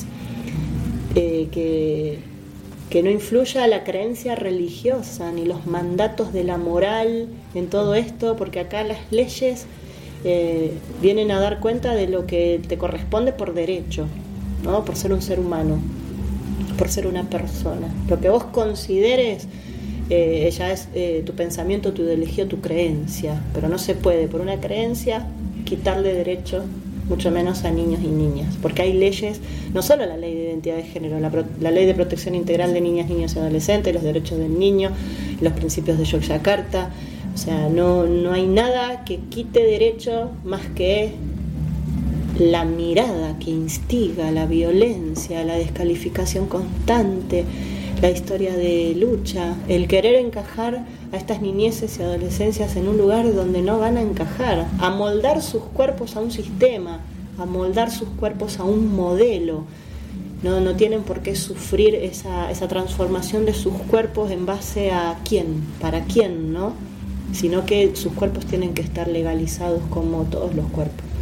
que no influya la creencia religiosa ni los mandatos de la moral en todo esto, porque acá las leyes vienen a dar cuenta de lo que te corresponde por derecho, ¿no? Por ser un ser humano, por ser una persona. Lo que vos consideres ya es tu pensamiento, tu ideología, tu creencia, pero no se puede por una creencia quitarle derecho, mucho menos a niños y niñas, porque hay leyes, no solo la ley de identidad de género, la ley de protección integral de niñas, niños y adolescentes, los derechos del niño, los principios de Yogyakarta. O sea, no hay nada que quite derecho más que la mirada que instiga, la violencia, la descalificación constante, la historia de lucha, el querer encajar a estas niñeces y adolescencias en un lugar donde no van a encajar, amoldar sus cuerpos a un sistema, amoldar sus cuerpos a un modelo. No tienen por qué sufrir esa transformación de sus cuerpos en base a quién, para quién, ¿no? Sino que sus cuerpos tienen que estar legalizados como todos los cuerpos.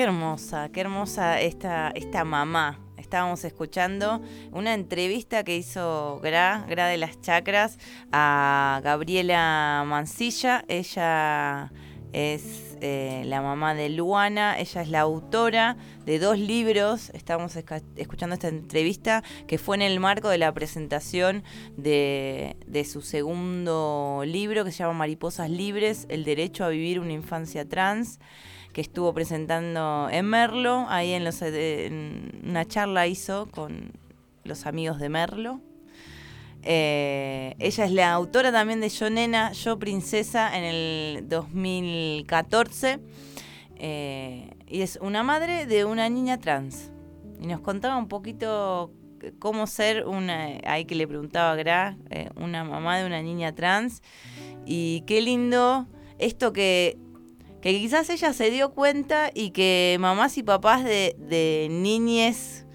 hermosa esta mamá. Estábamos escuchando una entrevista que hizo Gra de las Chacras, a Gabriela Mancilla. Ella es la mamá de Luana, ella es la autora de 2 libros. Estamos escuchando esta entrevista que fue en el marco de la presentación de su segundo libro, que se llama Mariposas Libres, el derecho a vivir una infancia trans, que estuvo presentando en Merlo. Ahí en una charla hizo con los amigos de Merlo. Ella es la autora también de Yo Nena, Yo Princesa, en el 2014. Y es una madre de una niña trans. Y nos contaba un poquito cómo ser ahí que le preguntaba a Gra, una mamá de una niña trans. Y qué lindo esto que quizás ella se dio cuenta, y que mamás y papás de niñes,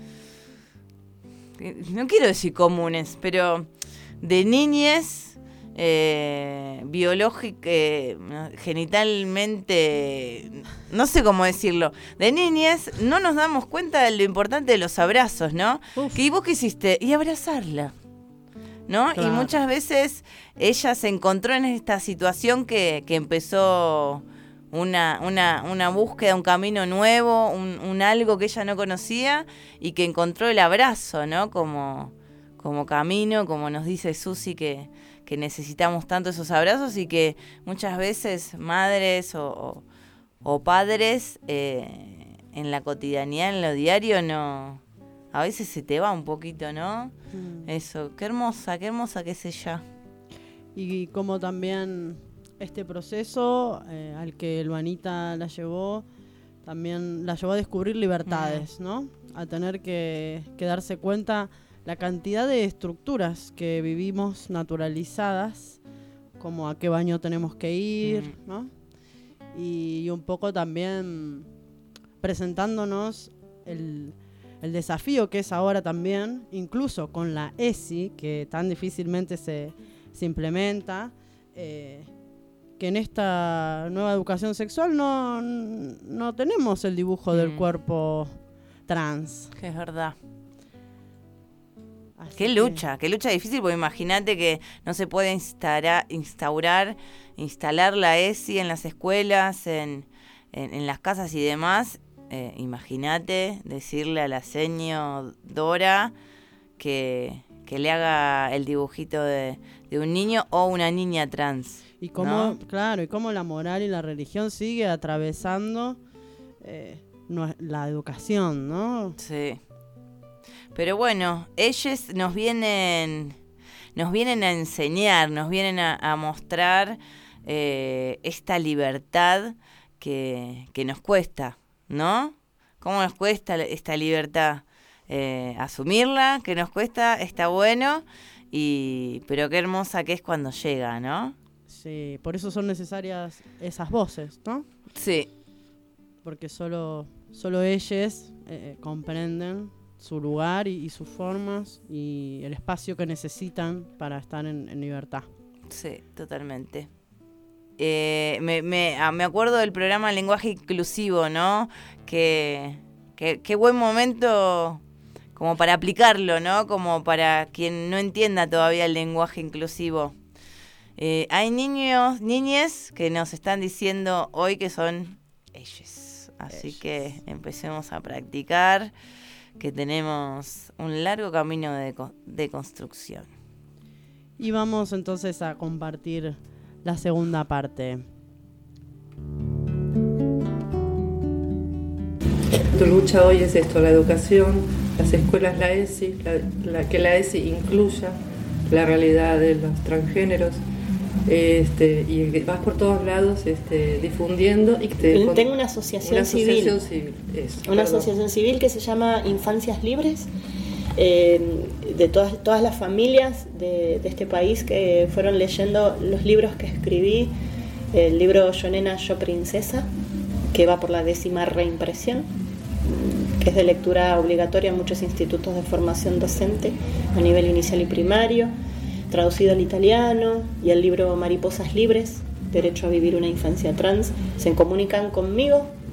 no quiero decir comunes, pero de niñes genitalmente, no sé cómo decirlo, de niñes, no nos damos cuenta de lo importante de los abrazos, ¿no? Que vos qué hiciste, y abrazarla, ¿no? Claro. Y muchas veces ella se encontró en esta situación que empezó una búsqueda, un camino nuevo, un algo que ella no conocía, y que encontró el abrazo, ¿no? Como camino, como nos dice Susi, que necesitamos tanto esos abrazos, y que muchas veces madres o padres en la cotidianidad, en lo diario, no, a veces se te va un poquito, ¿no? Eso, qué hermosa que es ella. Y como también este proceso al que Luanita la llevó, también la llevó a descubrir libertades, ¿no? A tener que darse cuenta la cantidad de estructuras que vivimos naturalizadas, como a qué baño tenemos que ir, ¿no? Y un poco también presentándonos el desafío que es ahora también, incluso con la ESI, que tan difícilmente se implementa, que en esta nueva educación sexual no tenemos el dibujo del cuerpo trans. Que es verdad. Qué lucha difícil, porque imagínate que no se puede instalar la ESI en las escuelas, en las casas y demás. Imagínate decirle a la seño Dora que le haga el dibujito de un niño o una niña trans. Y cómo, ¿no? Claro, y cómo la moral y la religión sigue atravesando la educación, ¿no? Sí. Pero bueno, ellos nos vienen a enseñar, nos vienen a mostrar esta libertad que nos cuesta, ¿no? ¿Cómo nos cuesta esta libertad? Asumirla, que nos cuesta, está bueno, pero qué hermosa que es cuando llega, ¿no? Sí, por eso son necesarias esas voces, ¿no? Sí. Porque solo ellas comprenden su lugar y sus formas y el espacio que necesitan para estar en libertad. Sí, totalmente. Me acuerdo del programa Lenguaje Inclusivo, ¿no? Qué buen momento como para aplicarlo, ¿no? Como para quien no entienda todavía el lenguaje inclusivo. Hay niñes que nos están diciendo hoy que son ellos. Así que empecemos a practicar, que tenemos un largo camino de construcción. Y vamos entonces a compartir la segunda parte. Tu lucha hoy es esto, la educación, las escuelas, la ESI, que la ESI incluya la realidad de los transgéneros, y vas por todos lados difundiendo. Tengo una asociación civil. Una asociación civil que se llama Infancias Libres, de todas las familias de este país que fueron leyendo los libros que escribí, el libro Yo Nena, Yo Princesa, que va por la 10ª reimpresión, que es de lectura obligatoria en muchos institutos de formación docente a nivel inicial y primario, traducido al italiano, y el libro Mariposas Libres, Derecho a vivir una infancia trans. Se comunican conmigo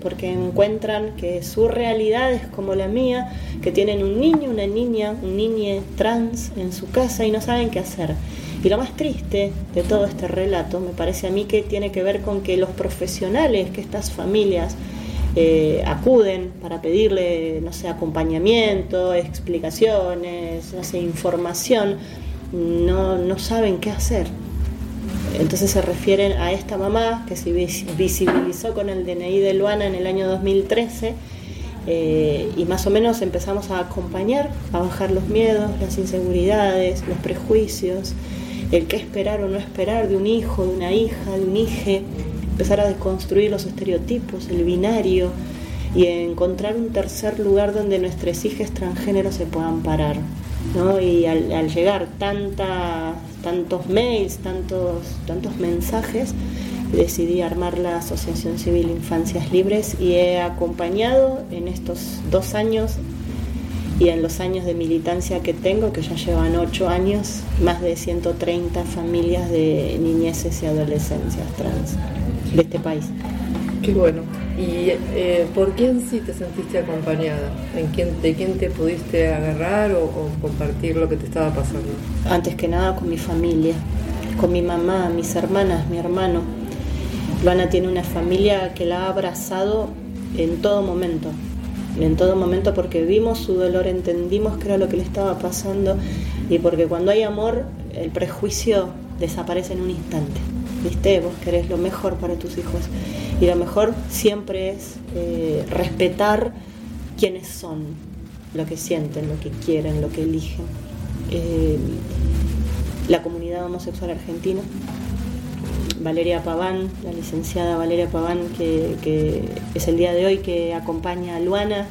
porque encuentran que su realidad es como la mía, que tienen un niño, una niña, un niñe trans en su casa y no saben qué hacer. Y lo más triste de todo este relato, me parece a mí, que tiene que ver con que los profesionales que estas familias acuden para pedirle, no sé, acompañamiento, explicaciones, no sé, información, no saben qué hacer. Entonces se refieren a esta mamá que se visibilizó con el DNI de Luana en el año 2013 y más o menos empezamos a acompañar, a bajar los miedos, las inseguridades, los prejuicios, el qué esperar o no esperar de un hijo, de una hija, de un hije, empezar a desconstruir los estereotipos, el binario y encontrar un tercer lugar donde nuestros hijos transgéneros se puedan parar, ¿no? Y al llegar tantos mails, tantos mensajes, decidí armar la Asociación Civil Infancias Libres y he acompañado en estos 2 años y en los años de militancia que tengo, que ya llevan 8 años, más de 130 familias de niñeces y adolescencias trans de este país. Qué bueno. ¿Y por quién sí te sentiste acompañada? ¿De quién te pudiste agarrar o compartir lo que te estaba pasando? Antes que nada con mi familia, con mi mamá, mis hermanas, mi hermano. Luana tiene una familia que la ha abrazado en todo momento porque vimos su dolor, entendimos qué era lo que le estaba pasando y porque cuando hay amor, el prejuicio desaparece en un instante. ¿Viste? Vos querés lo mejor para tus hijos y lo mejor siempre es respetar quiénes son, lo que sienten, lo que quieren, lo que eligen. La comunidad homosexual argentina, Valeria Paván, la licenciada Valeria Paván, que es el día de hoy que acompaña a Luana,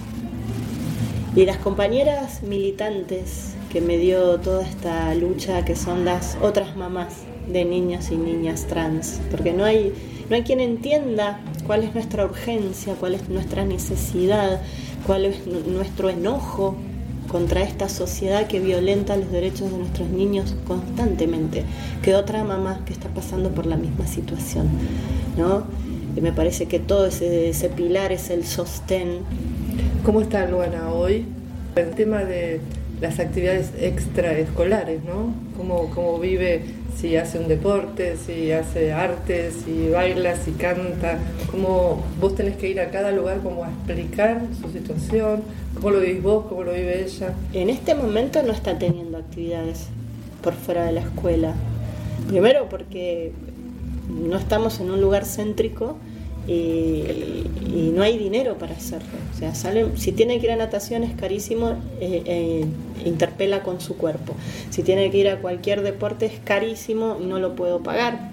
y las compañeras militantes que me dio toda esta lucha, que son las otras mamás de niños y niñas trans, porque no hay quien entienda cuál es nuestra urgencia, cuál es nuestra necesidad, cuál es nuestro enojo contra esta sociedad que violenta los derechos de nuestros niños constantemente, que otra mamá que está pasando por la misma situación, ¿no? Y me parece que todo ese pilar es el sostén. ¿Cómo está Luana hoy? El tema de las actividades extraescolares, ¿no? ¿Cómo vive? Si hace un deporte, si hace arte, si baila, si canta, cómo vos tenés que ir a cada lugar como a explicar su situación, cómo lo vivís vos, cómo lo vive ella. En este momento no está teniendo actividades por fuera de la escuela. Primero porque no estamos en un lugar céntrico y no hay dinero para hacerlo. O sea, si tiene que ir a natación es carísimo, interpela con su cuerpo. Si tiene que ir a cualquier deporte es carísimo y no lo puedo pagar.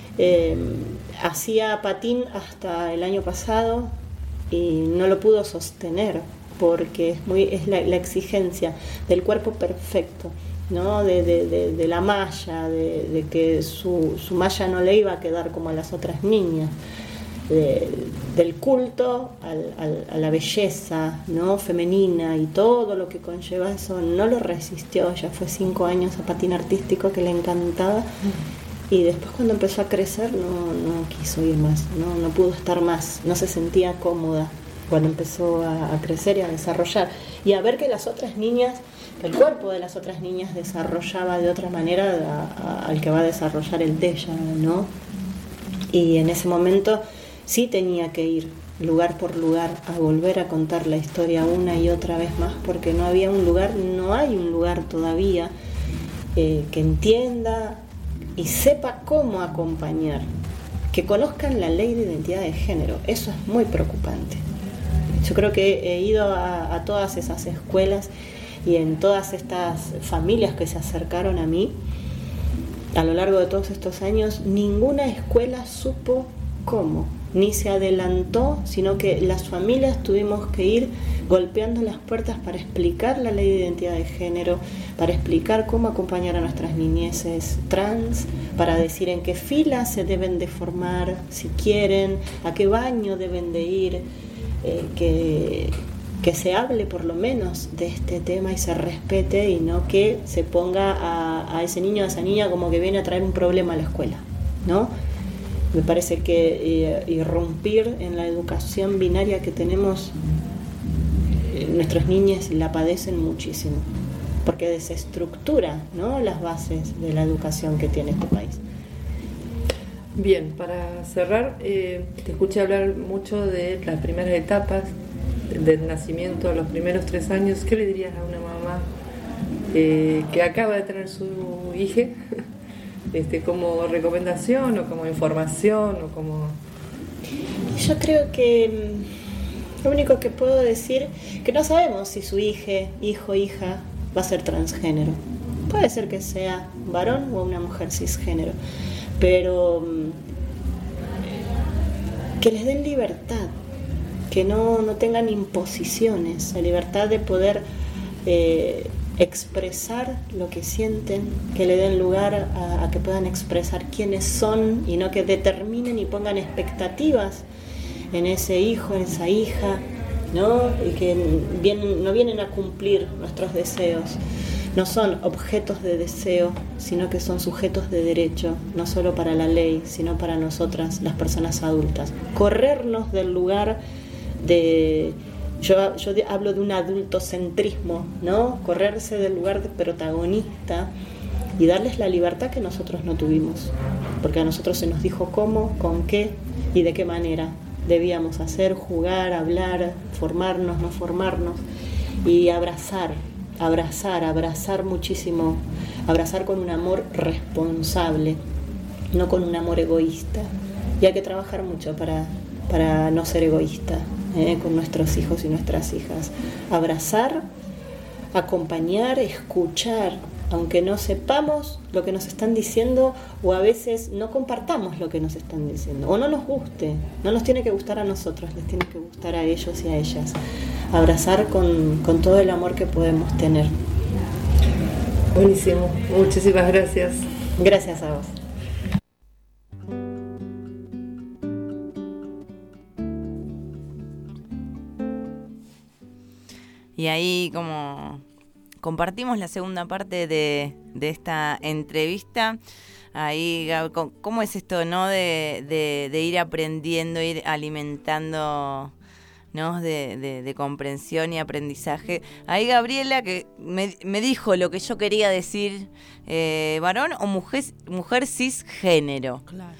Hacía patín hasta el año pasado y no lo pudo sostener porque es la exigencia del cuerpo perfecto, ¿no? De la malla, de que su malla no le iba a quedar como a las otras niñas. Del culto a la belleza, ¿no? Femenina y todo lo que conlleva eso, no lo resistió. Ya fue 5 años a patín artístico que le encantaba y después cuando empezó a crecer no quiso ir más, no pudo estar más, no se sentía cómoda cuando empezó a crecer y a desarrollar y a ver que las otras niñas, que el cuerpo de las otras niñas desarrollaba de otra manera al que va a desarrollar el de ella, ¿no? Y en ese momento sí tenía que ir lugar por lugar a volver a contar la historia una y otra vez más porque no hay un lugar todavía que entienda y sepa cómo acompañar, que conozcan la ley de identidad de género. Eso es muy preocupante. Yo creo que he ido a todas esas escuelas y en todas estas familias que se acercaron a mí a lo largo de todos estos años, ninguna escuela supo cómo, ni se adelantó, sino que las familias tuvimos que ir golpeando las puertas para explicar la ley de identidad de género, para explicar cómo acompañar a nuestras niñeces trans, para decir en qué filas se deben de formar, si quieren, a qué baño deben de ir, que se hable por lo menos de este tema y se respete y no que se ponga a ese niño, a esa niña como que viene a traer un problema a la escuela, ¿no? Me parece que irrumpir en la educación binaria que tenemos, nuestros niños la padecen muchísimo, porque desestructura, ¿no?, las bases de la educación que tiene este país. Bien, para cerrar, te escuché hablar mucho de las primeras etapas del nacimiento, los primeros 3 años. ¿Qué le dirías a una mamá que acaba de tener su hija, como recomendación o como información o como...? Yo creo que lo único que puedo decir, que no sabemos si su hijo, hija va a ser transgénero. Puede ser que sea varón o una mujer cisgénero, pero que les den libertad, que no tengan imposiciones, la libertad de poder expresar lo que sienten, que le den lugar a que puedan expresar quiénes son y no que determinen y pongan expectativas en ese hijo, en esa hija, ¿no? Y que no vienen a cumplir nuestros deseos. No son objetos de deseo, sino que son sujetos de derecho, no solo para la ley, sino para nosotras, las personas adultas. Corrernos del lugar de... Yo hablo de un adultocentrismo, ¿no? Correrse del lugar de protagonista y darles la libertad que nosotros no tuvimos, porque a nosotros se nos dijo cómo, con qué y de qué manera debíamos hacer, jugar, hablar, formarnos, no formarnos, y abrazar muchísimo, abrazar con un amor responsable, no con un amor egoísta. Y hay que trabajar mucho para no ser egoísta con nuestros hijos y nuestras hijas. Abrazar, acompañar, escuchar, aunque no sepamos lo que nos están diciendo o a veces no compartamos lo que nos están diciendo o no nos guste. No nos tiene que gustar a nosotros, les tiene que gustar a ellos y a ellas. Abrazar con todo el amor que podemos tener. Buenísimo, muchísimas gracias. Gracias a vos. Y ahí como compartimos la segunda parte de esta entrevista. Ahí, ¿cómo es esto, no? De ir aprendiendo, ir alimentando, ¿no? De comprensión y aprendizaje. Ahí Gabriela que me dijo lo que yo quería decir, varón o mujer cisgénero. Claro.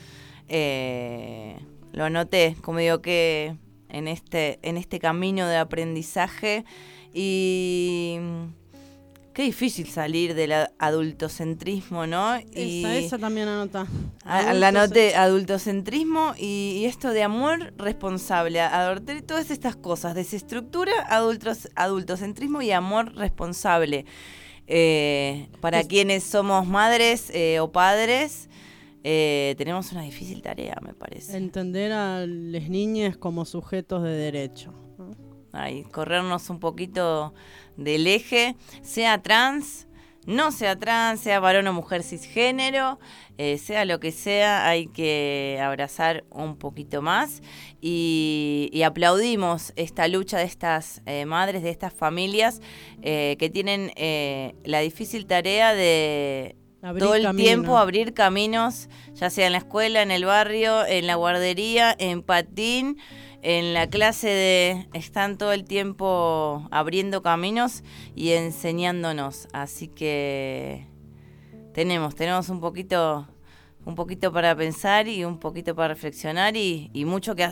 Lo anoté, como digo que en este camino de aprendizaje. Y qué difícil salir del adultocentrismo, ¿no? Esa también anota. La anoté, adultocentrismo y esto de amor responsable, adoptar todas estas cosas, desestructura, adultocentrismo y amor responsable. Para quienes somos madres o padres, tenemos una difícil tarea, me parece. Entender a las niñas como sujetos de derecho, ¿no? Ay, corrernos un poquito del eje, sea trans, no sea trans, sea varón o mujer cisgénero, sea lo que sea, hay que abrazar un poquito más y aplaudimos esta lucha de estas madres, de estas familias que tienen la difícil tarea de todo el tiempo abrir caminos, ya sea en la escuela, en el barrio, en la guardería, en patín, en la clase están todo el tiempo abriendo caminos y enseñándonos. Así que tenemos un poquito para pensar y un poquito para reflexionar y mucho que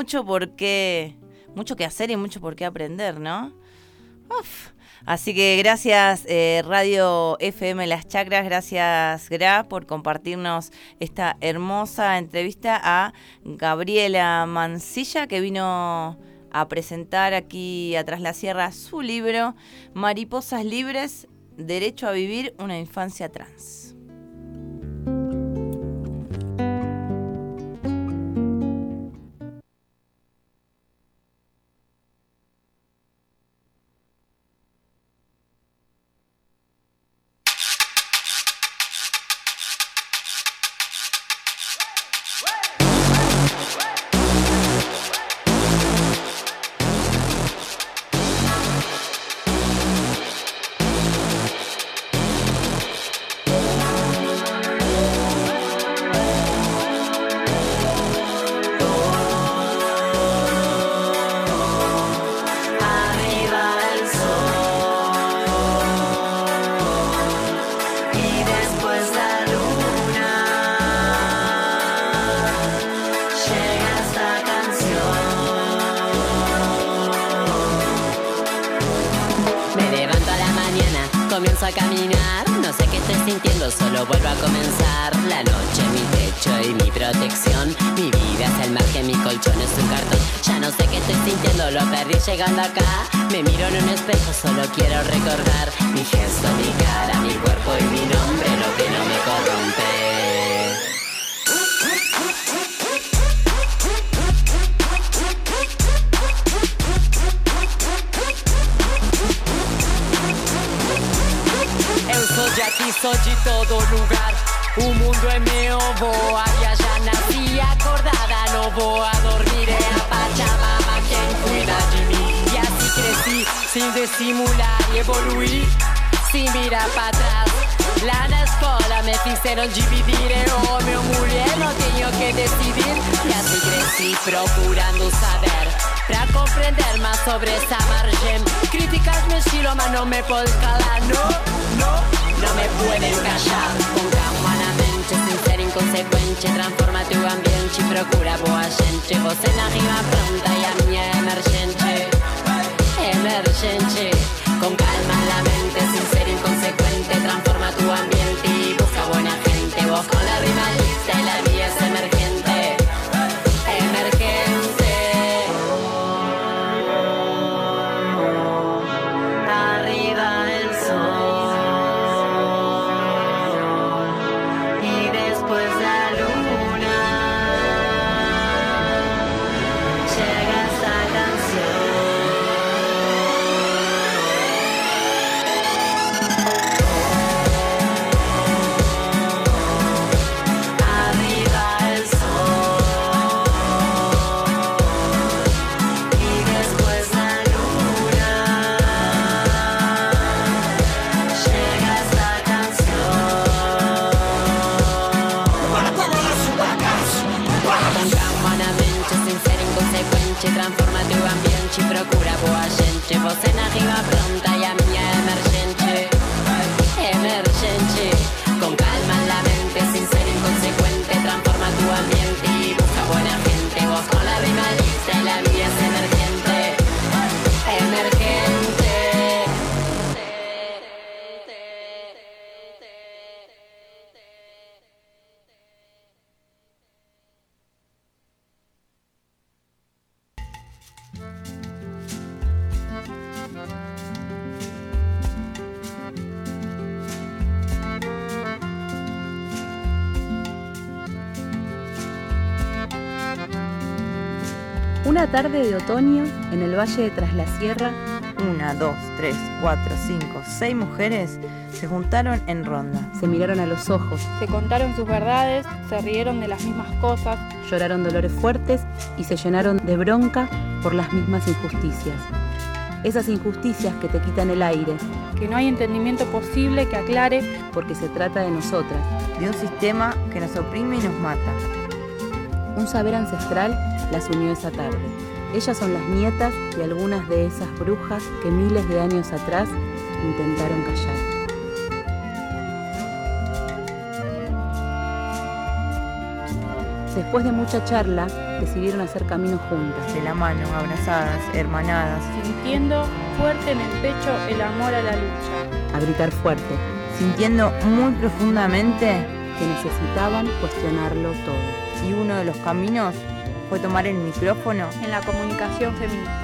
hacer y mucho por qué aprender, ¿no? Uf. Así que gracias Radio FM Las Chacras, gracias Gra por compartirnos esta hermosa entrevista a Gabriela Mancilla, que vino a presentar aquí a Tras la Sierra su libro Mariposas Libres, Derecho a Vivir una Infancia Trans. comienzo a caminar. No sé qué estoy sintiendo, solo vuelvo a comenzar. La noche, mi techo y mi protección. Mi vida es el margen, mi colchón es un cartón. Ya no sé qué estoy sintiendo, lo perdí llegando acá. Me miro en un espejo, solo quiero recordar mi gesto, mi cara, mi cuerpo y mi nombre, lo que no me corrompe. Eu sou de aqui, sou de todo lugar. O mundo é meu, vou a viajar. Nasci acordada, não vou a dormir. É a Pachamama quem cuida de mim. E assim cresci, sem dissimular e evoluir, sem mirar pra trás. Lá na escola me fizeram dividir. Eu, homem ou mulher, não tenho que decidir. E assim cresci procurando saber, pra compreender más sobre esa margen. Críticas mi estilo, mas no me puedo calar. No me pueden callar. Con humanamente, sin ser inconsecuente, transforma tu ambiente y procura boa gente. Vos en arriba pronta y a mí emergente. Emergente. Con calma en la mente, sin ser inconsecuente, transforma tu ambiente y busca buena gente. Vos con la rima lista y la mía es emergente. Emergente. Arriba el sol y después la luna. Llega esta canción. Arriba el sol y después la luna. Llega esta canción. Con humanamente, sin ser inconsecuente, transforma tu ambiente y procura boa gente. Vos en arriba pronta y a mí emergente. Emergente. Con calma en la mente, sin ser inconsecuente, transforma tu ambiente y busca buena gente. Vos con la rima lista y la mía es emergente. Emergente. Una tarde de otoño, en el valle de Tras la Sierra, 1, 2, 3, 4, 5, 6 mujeres se juntaron en ronda. se miraron a los ojos, Se contaron sus verdades, se rieron de las mismas cosas. lloraron dolores fuertes y se llenaron de bronca por las mismas injusticias. Esas injusticias que te quitan el aire, Que no hay entendimiento posible que aclare, porque se trata de nosotras. De un sistema que nos oprime y nos mata. Un saber ancestral las unió esa tarde. Ellas son las nietas de algunas de esas brujas que miles de años atrás intentaron callar. Después de mucha charla, decidieron hacer camino juntas. De la mano, abrazadas, hermanadas. sintiendo fuerte en el pecho el amor a la lucha. A gritar fuerte, Sintiendo muy profundamente. que necesitaban cuestionarlo todo. Y uno de los caminos fue tomar el micrófono. En la comunicación feminista.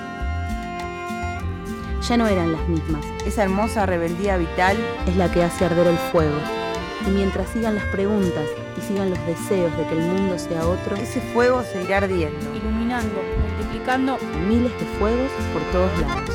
Ya no eran las mismas, Esa hermosa rebeldía vital es la que hace arder el fuego. Y mientras sigan las preguntas y sigan los deseos de que el mundo sea otro, ese fuego seguirá ardiendo. Iluminando, multiplicando miles de fuegos por todos lados.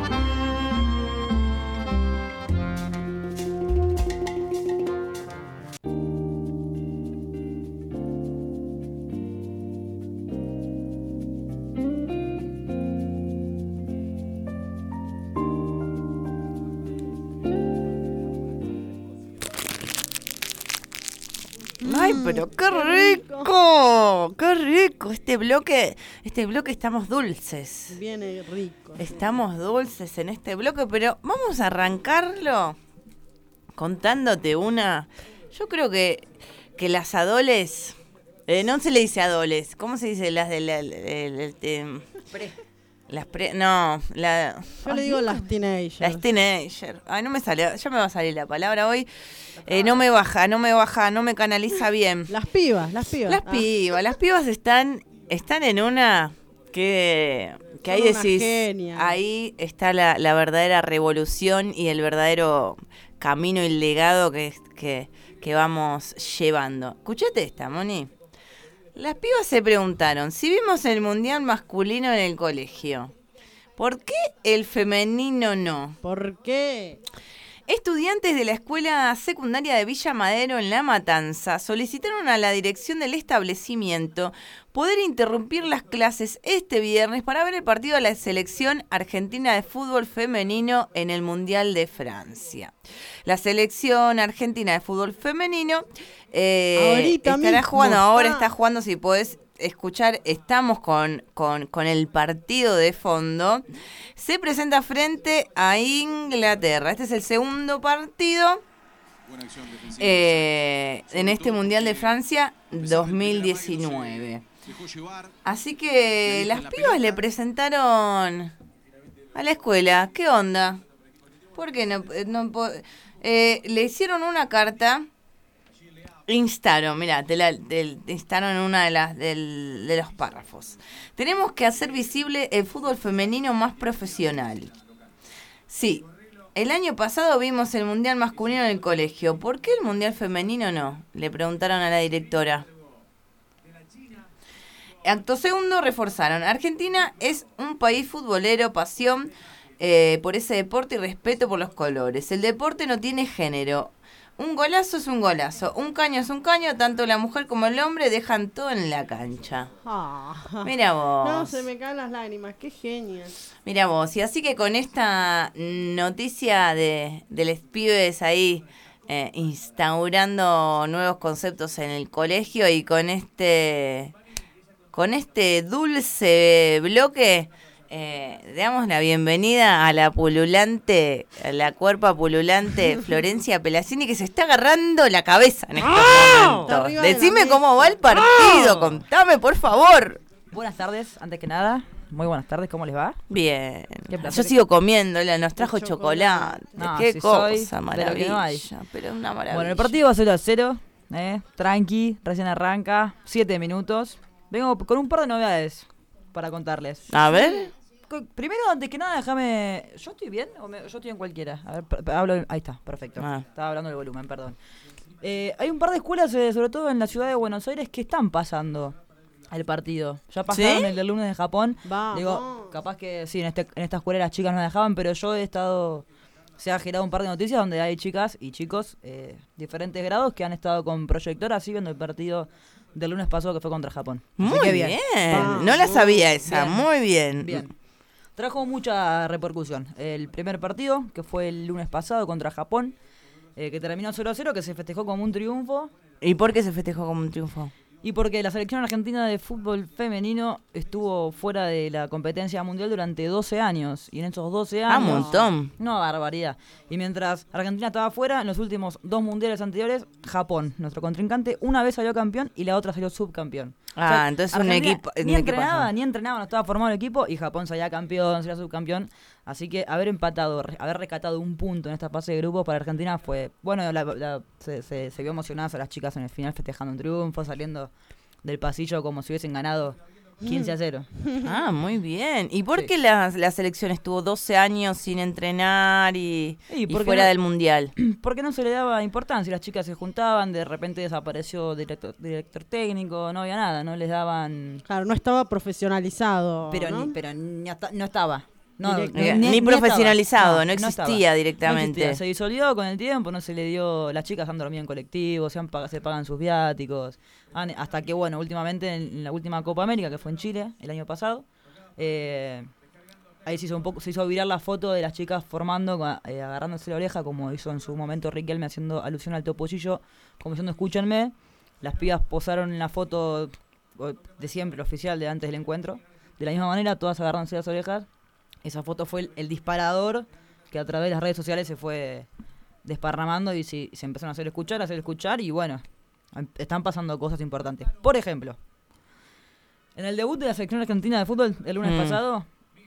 ¡Ay, pero qué rico! ¡Qué rico! Este bloque estamos dulces. Viene rico. Estamos dulces en este bloque, pero vamos a arrancarlo contándote una. Yo creo que las adoles. No se le dice adoles. ¿Cómo se dice las del. Yo le digo las teenagers. Las teenagers. Ay, no me sale, ya me va a salir la palabra hoy. No me baja, no me canaliza bien. Las pibas. Las pibas están en una que ahí decís, ahí está la verdadera revolución y el verdadero camino y legado que vamos llevando. Escuchate esta, Moni. Las pibas se preguntaron, si vimos el mundial masculino en el colegio, ¿por qué el femenino no? ¿Por qué? Estudiantes de la escuela secundaria de Villa Madero en La Matanza solicitaron a la dirección del establecimiento poder interrumpir las clases este viernes para ver el partido de la selección argentina de fútbol femenino en el Mundial de Francia. La selección argentina de fútbol femenino estará jugando, ahora está jugando, si podés escuchar, estamos con el partido de fondo. Se presenta frente a Inglaterra. Este es el segundo partido en este Mundial de Francia 2019. Así que las pibas le presentaron a la escuela, ¿qué onda? ¿Por qué no le hicieron una carta? Instaron, mirá, instaron en una de los párrafos. Tenemos que hacer visible el fútbol femenino más profesional. Sí, el año pasado vimos el mundial masculino en el colegio. ¿Por qué el mundial femenino no? Le preguntaron a la directora. Acto segundo, reforzaron. Argentina es un país futbolero, pasión por ese deporte y respeto por los colores. El deporte no tiene género. Un golazo es un golazo, un caño es un caño, tanto la mujer como el hombre dejan todo en la cancha. Mira vos. No, se me caen las lágrimas, qué genial. Mira vos, y así que con esta noticia de los pibes ahí instaurando nuevos conceptos en el colegio y con este dulce bloque, damos la bienvenida a la cuerpa pululante Florencia Pelacini, que se está agarrando la cabeza en estos momentos. Decime cómo va el partido, contame por favor. Buenas tardes, antes que nada. Muy buenas tardes, ¿cómo les va? Bien. Yo sigo comiéndola, nos trajo chocolate. No, qué si cosa, maravilla. De lo que no hay. Pero una maravilla. Bueno, el partido va 0-0, tranqui, recién arranca, 7 minutos. Vengo con un par de novedades para contarles. A ver. Primero, antes que nada, déjame... ¿Yo estoy bien o yo estoy en cualquiera? A ver, hablo... Ahí está, perfecto. Estaba hablando del volumen, perdón. Hay un par de escuelas, sobre todo en la ciudad de Buenos Aires, que están pasando el partido. Ya pasaron el del lunes de Japón. Vamos. Digo, capaz que sí, en esta escuela las chicas no dejaban, pero yo he estado... Se ha girado un par de noticias donde hay chicas y chicos diferentes grados que han estado con proyector así viendo el partido del lunes pasado que fue contra Japón. Muy bien. No la sabía esa. Bien. Muy bien. Bien. Trajo mucha repercusión. El primer partido, que fue el lunes pasado contra Japón, que terminó 0-0, que se festejó como un triunfo. ¿Y por qué se festejó como un triunfo? Y porque la selección argentina de fútbol femenino estuvo fuera de la competencia mundial durante 12 años. Y en esos 12 años... un montón. No, barbaridad. Y mientras Argentina estaba fuera, en los últimos 2 mundiales anteriores, Japón, nuestro contrincante, una vez salió campeón y la otra salió subcampeón. Entonces un equipo... Ni entrenaba, no estaba formado el equipo y Japón salía campeón, salía subcampeón. Así que haber empatado, haber rescatado un punto en esta fase de grupos para Argentina fue... Bueno, se vio emocionadas a las chicas en el final festejando un triunfo, saliendo del pasillo como si hubiesen ganado 15-0. Muy bien. ¿Y por qué la selección estuvo 12 años sin entrenar y fuera del Mundial? Porque no se le daba importancia. Las chicas se juntaban, de repente desapareció director técnico, no había nada, no les daban... Claro, no estaba profesionalizado. Pero no estaba. No, ni profesionalizado, no existía estaba directamente. No existía. Se disolvió con el tiempo, no se le dio... Las chicas han dormido en colectivo, se pagan sus viáticos. Hasta que, bueno, últimamente, en la última Copa América, que fue en Chile, el año pasado, ahí se hizo viral la foto de las chicas formando, agarrándose la oreja, como hizo en su momento Riquelme, haciendo alusión al topollillo, como diciendo, escúchenme. Las pibas posaron en la foto de siempre, oficial, de antes del encuentro. De la misma manera, todas agarrándose las orejas. Esa foto fue el disparador que a través de las redes sociales se fue desparramando y se empezaron a hacer escuchar y bueno, están pasando cosas importantes. Por ejemplo, en el debut de la selección argentina de fútbol el lunes pasado,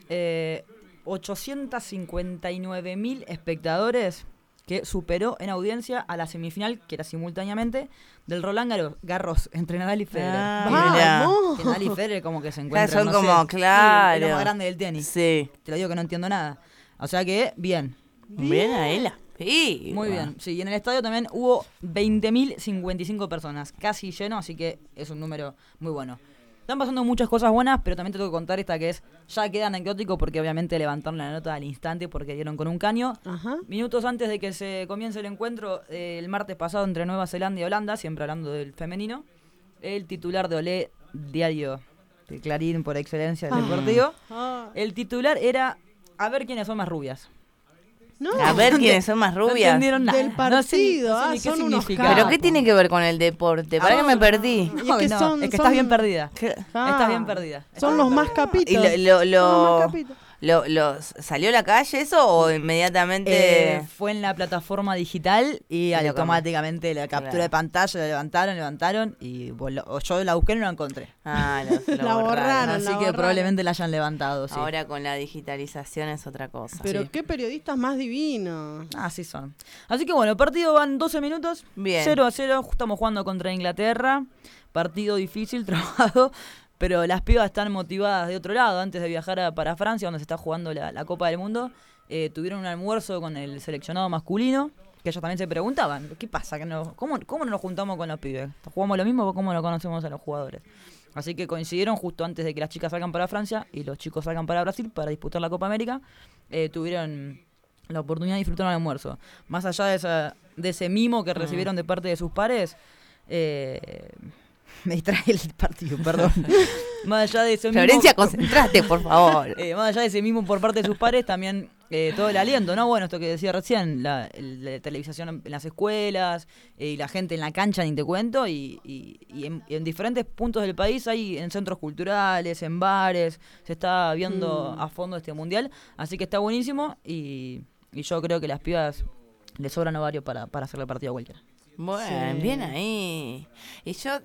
859.000 espectadores, que superó en audiencia a la semifinal, que era simultáneamente, del Roland Garros entre Nadal y Federer. ¡Vamos! Que Nadal y Federer como que se encuentran, Son como, claro. es lo más grande del tenis. Sí. Te lo digo que no entiendo nada. O sea que, bien. Bien a él. Sí. Muy bien. Sí, y en el estadio también hubo 20.055 personas, casi lleno, así que es un número muy bueno. Están pasando muchas cosas buenas, pero también te tengo que contar esta que es, ya queda anecdótico porque obviamente levantaron la nota al instante porque dieron con un caño. Ajá. Minutos antes de que se comience el encuentro, el martes pasado entre Nueva Zelanda y Holanda, siempre hablando del femenino, el titular de Olé, diario de Clarín por excelencia del deportivo, el titular era, a ver quiénes son más rubias. No. A ver quiénes son más rubias. No entendieron nada. Del partido, no sé ni qué son unos significa. ¿Pero qué tiene que ver con el deporte? ¿Para qué me perdí? No, es que estás bien perdida. Estás bien perdida. Son los más capitos. ¿Y Son los más capitos. ¿Salió a la calle eso o inmediatamente? Fue en la plataforma digital y automáticamente la captura de pantalla la levantaron y yo la busqué y no la encontré. La borraron. Así que probablemente la hayan levantado, sí. Ahora con la digitalización es otra cosa. Pero qué periodistas más divinos. Así son. Así que bueno, el partido van 12 minutos. Bien. 0-0, estamos jugando contra Inglaterra. Partido difícil, trabajado. Pero las pibas están motivadas de otro lado. Antes de viajar para Francia, donde se está jugando la Copa del Mundo, tuvieron un almuerzo con el seleccionado masculino, que ellos también se preguntaban, ¿qué pasa? ¿Cómo no nos juntamos con los pibes? ¿Jugamos lo mismo o cómo no conocemos a los jugadores? Así que coincidieron justo antes de que las chicas salgan para Francia y los chicos salgan para Brasil para disputar la Copa América. Tuvieron la oportunidad de disfrutar el almuerzo. Más allá de ese mimo que recibieron de parte de sus pares, me distrae el partido, perdón. Más allá de ese Florencia, concentrate, por favor. Más allá de ese mismo por parte de sus pares, también todo el aliento, ¿no? Bueno, esto que decía recién, la televisación en las escuelas, y la gente en la cancha, ni te cuento, y en diferentes puntos del país, hay en centros culturales, en bares, se está viendo a fondo este mundial, así que está buenísimo, y yo creo que las pibas les sobran ovarios para hacerle partido a cualquiera. Bueno, bien ahí. Y yo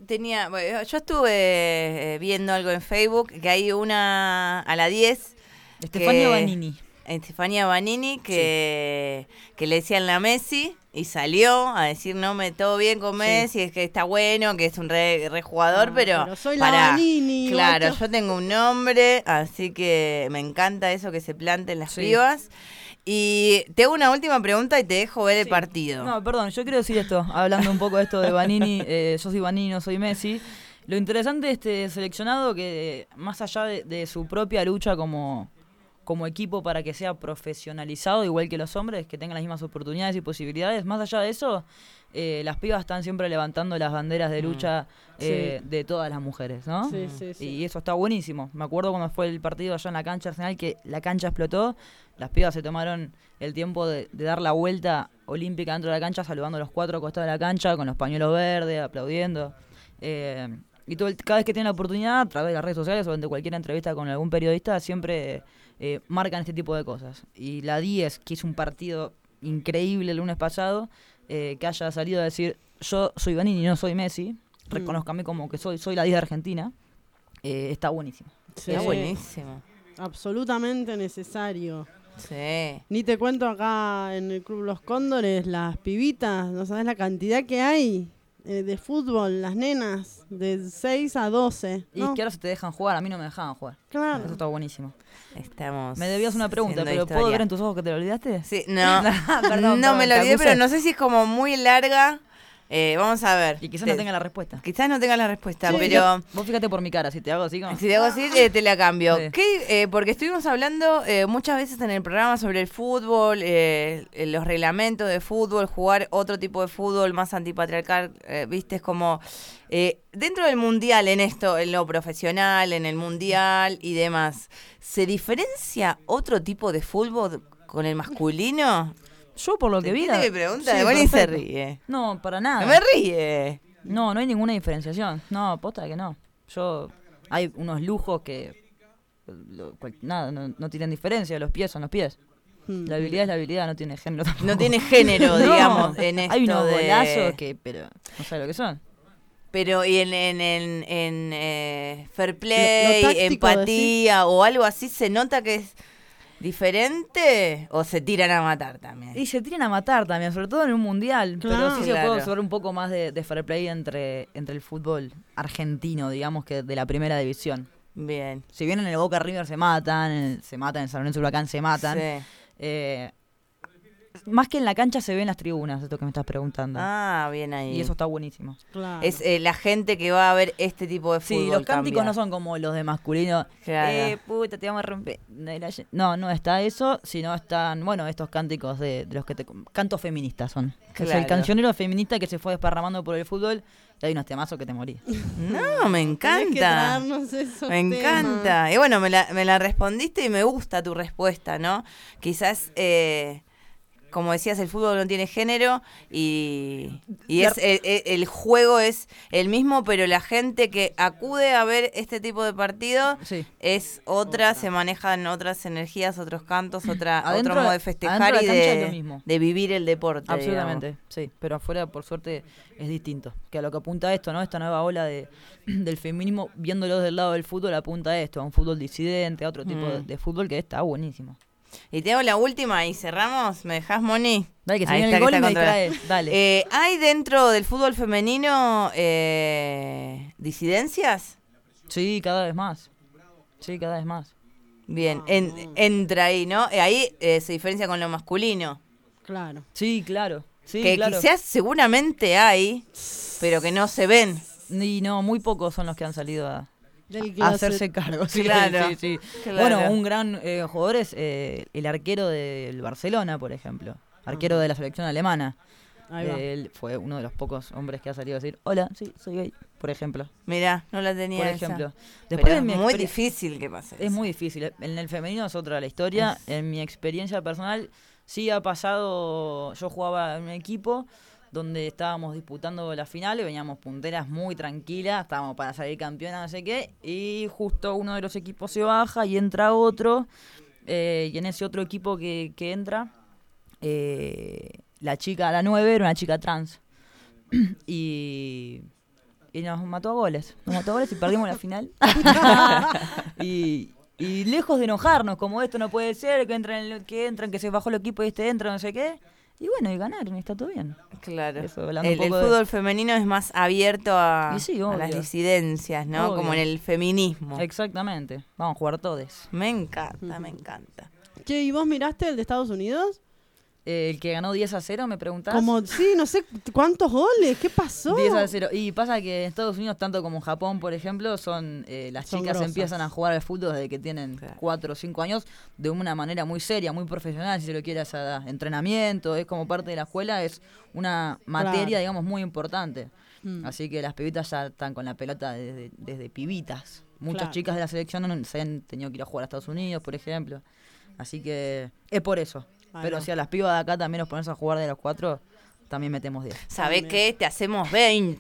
estuve viendo algo en Facebook, que hay una a la 10. Stefania Banini. Stefania Banini, que le decían la Messi, y salió a decir, no, todo bien con Messi, es que está bueno, que es un re jugador, pero soy la Banini. Claro, yo tengo un nombre, así que me encanta eso que se planten las pibas. Y te hago una última pregunta y te dejo ver el partido. No, perdón, yo quiero decir esto, hablando un poco de esto de Banini, yo soy Banini, no soy Messi. Lo interesante de este seleccionado, que más allá de su propia lucha como equipo para que sea profesionalizado, igual que los hombres, que tengan las mismas oportunidades y posibilidades, más allá de eso, las pibas están siempre levantando las banderas de lucha de todas las mujeres, ¿no? Sí. Y eso está buenísimo. Me acuerdo cuando fue el partido allá en la cancha Arsenal, que la cancha explotó, las pibas se tomaron el tiempo de dar la vuelta olímpica dentro de la cancha, saludando a los 4 costados de la cancha, con los pañuelos verdes, aplaudiendo. Y cada vez que tienen la oportunidad, a través de las redes sociales o de cualquier entrevista con algún periodista, siempre marcan este tipo de cosas. Y la 10, que hizo un partido increíble el lunes pasado, que haya salido a decir, yo soy Banini, no soy Messi, reconózcame como que soy la 10 de Argentina, está buenísimo. Sí. Está buenísimo. Absolutamente necesario. Sí. Ni te cuento acá en el Club Los Cóndores, las pibitas, no sabes la cantidad que hay de fútbol, las nenas, de 6 a 12. Y es que ahora se te dejan jugar, a mí no me dejaban jugar. Claro. Eso está buenísimo. Me debías una pregunta, pero historia. ¿puedo ver en tus ojos que te lo olvidaste? Sí, no. Perdón, no me lo olvidé, pero no sé si es como muy larga. Vamos a ver. Y quizás no tenga la respuesta. Quizás no tenga la respuesta, Sí, pero... Vos fíjate por mi cara, si te hago así como... Si te hago así, te la cambio. Sí. Porque estuvimos hablando muchas veces en el programa sobre el fútbol, los reglamentos de fútbol, jugar otro tipo de fútbol más antipatriarcal, viste, es como... dentro del mundial, en esto, en lo profesional, en el mundial y demás, ¿se diferencia otro tipo de fútbol con el masculino? Yo por lo que vi... ¿Entiendes mi pregunta? Sí, Bonnie se ríe. No, para nada. No me ríe. No hay ninguna diferenciación. No, posta que no. Hay unos lujos que... no tienen diferencia. Los pies son los pies. La habilidad es la habilidad, no tiene género tampoco. No tiene género, digamos, en esto hay unos de... golazos que... Pero no sé lo que son. Pero y en fair play, táctico, empatía o algo así, ¿se nota que es diferente o se tiran a matar también? Y se tiran a matar también, sobre todo en un mundial. Claro. Pero sí se Claro. puede observar un poco más de fair play entre el fútbol argentino, digamos, que de la primera división. Bien. Si bien en el Boca River se matan, en San Lorenzo Huracán se matan, Sí. más que en la cancha se ven las tribunas, esto que me estás preguntando. Ah, bien ahí. Y eso está buenísimo. Claro. Es la gente que va a ver este tipo de fútbol. Sí, los cánticos cambia. no son como los de masculino. Claro. Puta, te vamos a romper. No está eso, sino están, bueno, estos cánticos de los que cantos feministas son. Es el Claro. cancionero feminista que se fue desparramando por el fútbol y hay unos temazos que te morís. No, me Tenés que encanta. traernos esos Me encanta. Y bueno, me la respondiste y me gusta tu respuesta, ¿no? Quizás, como decías, el fútbol no tiene género y el juego es el mismo, pero la gente que acude a ver este tipo de partido es otra, se manejan otras energías, otros cantos, otro modo de festejar adentro y de la cancha es lo mismo. de vivir el deporte. Absolutamente, digamos. sí. Pero afuera, por suerte, es distinto. Que a lo que apunta esto, ¿no? Esta nueva ola del feminismo, viéndolo del lado del fútbol, apunta a esto, a un fútbol disidente, a otro tipo de fútbol que está buenísimo. Y te hago la última y cerramos. ¿Me dejás, Moni? Dale, que se Ahí viene está, el gol que y me está controlada. distrae. Dale. ¿Hay dentro del fútbol femenino disidencias? Sí, cada vez más. Sí, cada vez más. Bien, entra ahí, ¿no? Ahí se diferencia con lo masculino. Claro. Sí, claro. Sí, que claro. quizás seguramente hay, pero que no se ven. Y no, muy pocos son los que han salido a Del closet. hacerse cargo. Sí, Claro, sí, sí. claro. Bueno, un gran jugador es el arquero del Barcelona, por ejemplo. Arquero de la selección alemana. Ahí va. Él fue uno de los pocos hombres que ha salido a decir, hola, sí, soy gay, por ejemplo. Mirá, no la tenía Por esa. ejemplo. Pero Después es de mi muy difícil que pase Es eso. muy difícil. En el femenino es otra la historia. En mi experiencia personal, sí ha pasado. Yo jugaba en un equipo donde estábamos disputando la final y veníamos punteras muy tranquilas, estábamos para salir campeonas, no sé qué, y justo uno de los equipos se baja y entra otro, y en ese otro equipo que entra, la chica, la 9, era una chica trans. Y nos mató a goles. Nos mató a goles y perdimos la final. y lejos de enojarnos, como esto no puede ser, que entran, que se bajó el equipo y entra, no sé qué. Y bueno, y ganaron, y está todo bien. Claro. Eso, hablando El un poco fútbol femenino es más abierto a, Y sí, a las obvio. disidencias, ¿no? Obvio. Como en el feminismo. Exactamente. Vamos a jugar todos. Me encanta, me encanta. Che, ¿y vos miraste el de Estados Unidos? El que ganó 10-0, me preguntás. Como, sí, no sé cuántos goles, ¿qué pasó? 10-0. Y pasa que en Estados Unidos, tanto como en Japón, por ejemplo, son las Son chicas grosas. empiezan a jugar al fútbol desde que tienen 4 o 5 años de una manera muy seria, muy profesional, si se lo quiere hacer entrenamiento, es como parte de la escuela, es una materia, Claro. digamos, muy importante. Mm. Así que las pibitas ya están con la pelota desde pibitas. Muchas Claro. chicas de la selección se han tenido que ir a jugar a Estados Unidos, por ejemplo. Así que es por eso. Ahí Pero va. si a las pibas de acá también nos ponemos a jugar de los 4, también metemos 10. ¿Sabés qué? Te hacemos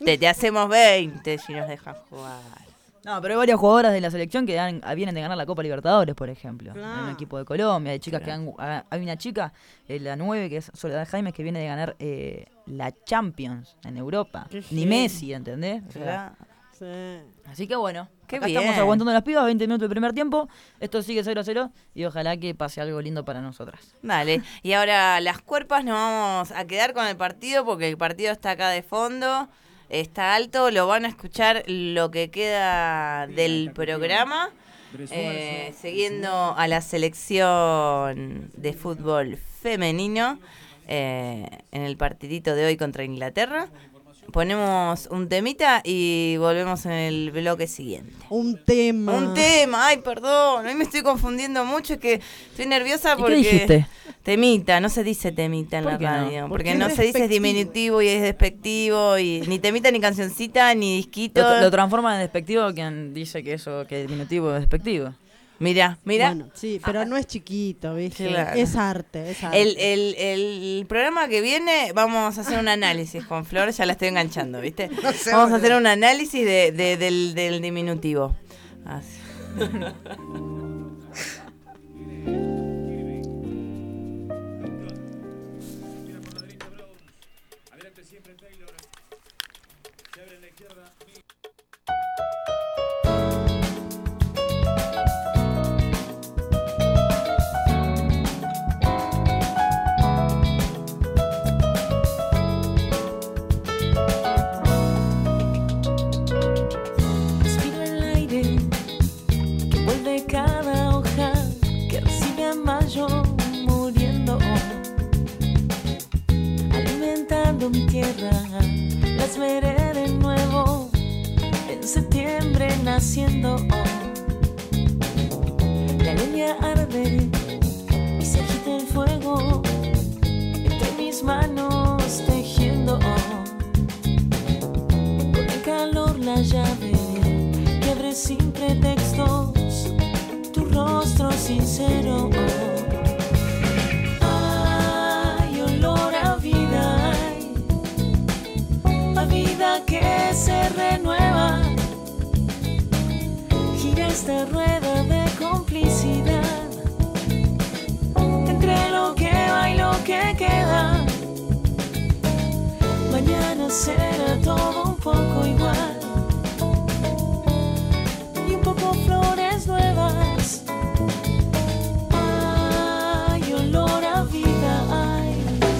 20 si nos dejan jugar. No, pero hay varias jugadoras de la selección que vienen de ganar la Copa Libertadores, por ejemplo. Claro. En un equipo de Colombia. Hay chicas que hay una chica, la 9, que es Soledad Jaime, que viene de ganar la Champions en Europa. Qué Ni genio. Messi, ¿entendés? O sea, Sí. así que bueno, Qué acá bien. estamos aguantando las pibas, 20 minutos del primer tiempo. Esto sigue 0-0 y ojalá que pase algo lindo para nosotras. Dale. Y ahora las cuerpas nos vamos a quedar con el partido porque el partido está acá de fondo. Está alto, lo van a escuchar lo que queda del programa. Siguiendo a la selección de fútbol femenino en el partidito de hoy contra Inglaterra. Ponemos un temita y volvemos en el bloque siguiente. Un tema. Ay, perdón, hoy me estoy confundiendo mucho, es que estoy nerviosa ¿Y qué porque... dijiste? Temita, no se dice temita en ¿Por la qué no? radio, ¿Por porque qué no es se dice es despectivo? diminutivo y es despectivo, y ni temita, ni cancioncita, ni disquito. Lo transforman en despectivo quien dice que eso, que diminutivo es despectivo. Mira. Bueno, sí, pero no es chiquito, ¿viste? Claro. Es arte, es arte. El programa que viene vamos a hacer un análisis con Flor, ya la estoy enganchando, ¿viste? No sé, Vamos a boludo. hacer un análisis del diminutivo. Así. Adelante siempre Taylor. Se abre en la izquierda. septiembre naciendo. La leña arde y se agita el fuego entre mis manos tejiendo. Con el calor la llave que abre sin pretextos tu rostro sincero. Ay, olor a vida que se renueva. Gira esta rueda de complicidad entre lo que va y lo que queda. Mañana será todo un poco igual y un poco flores nuevas. Ay, olor a vida, ay.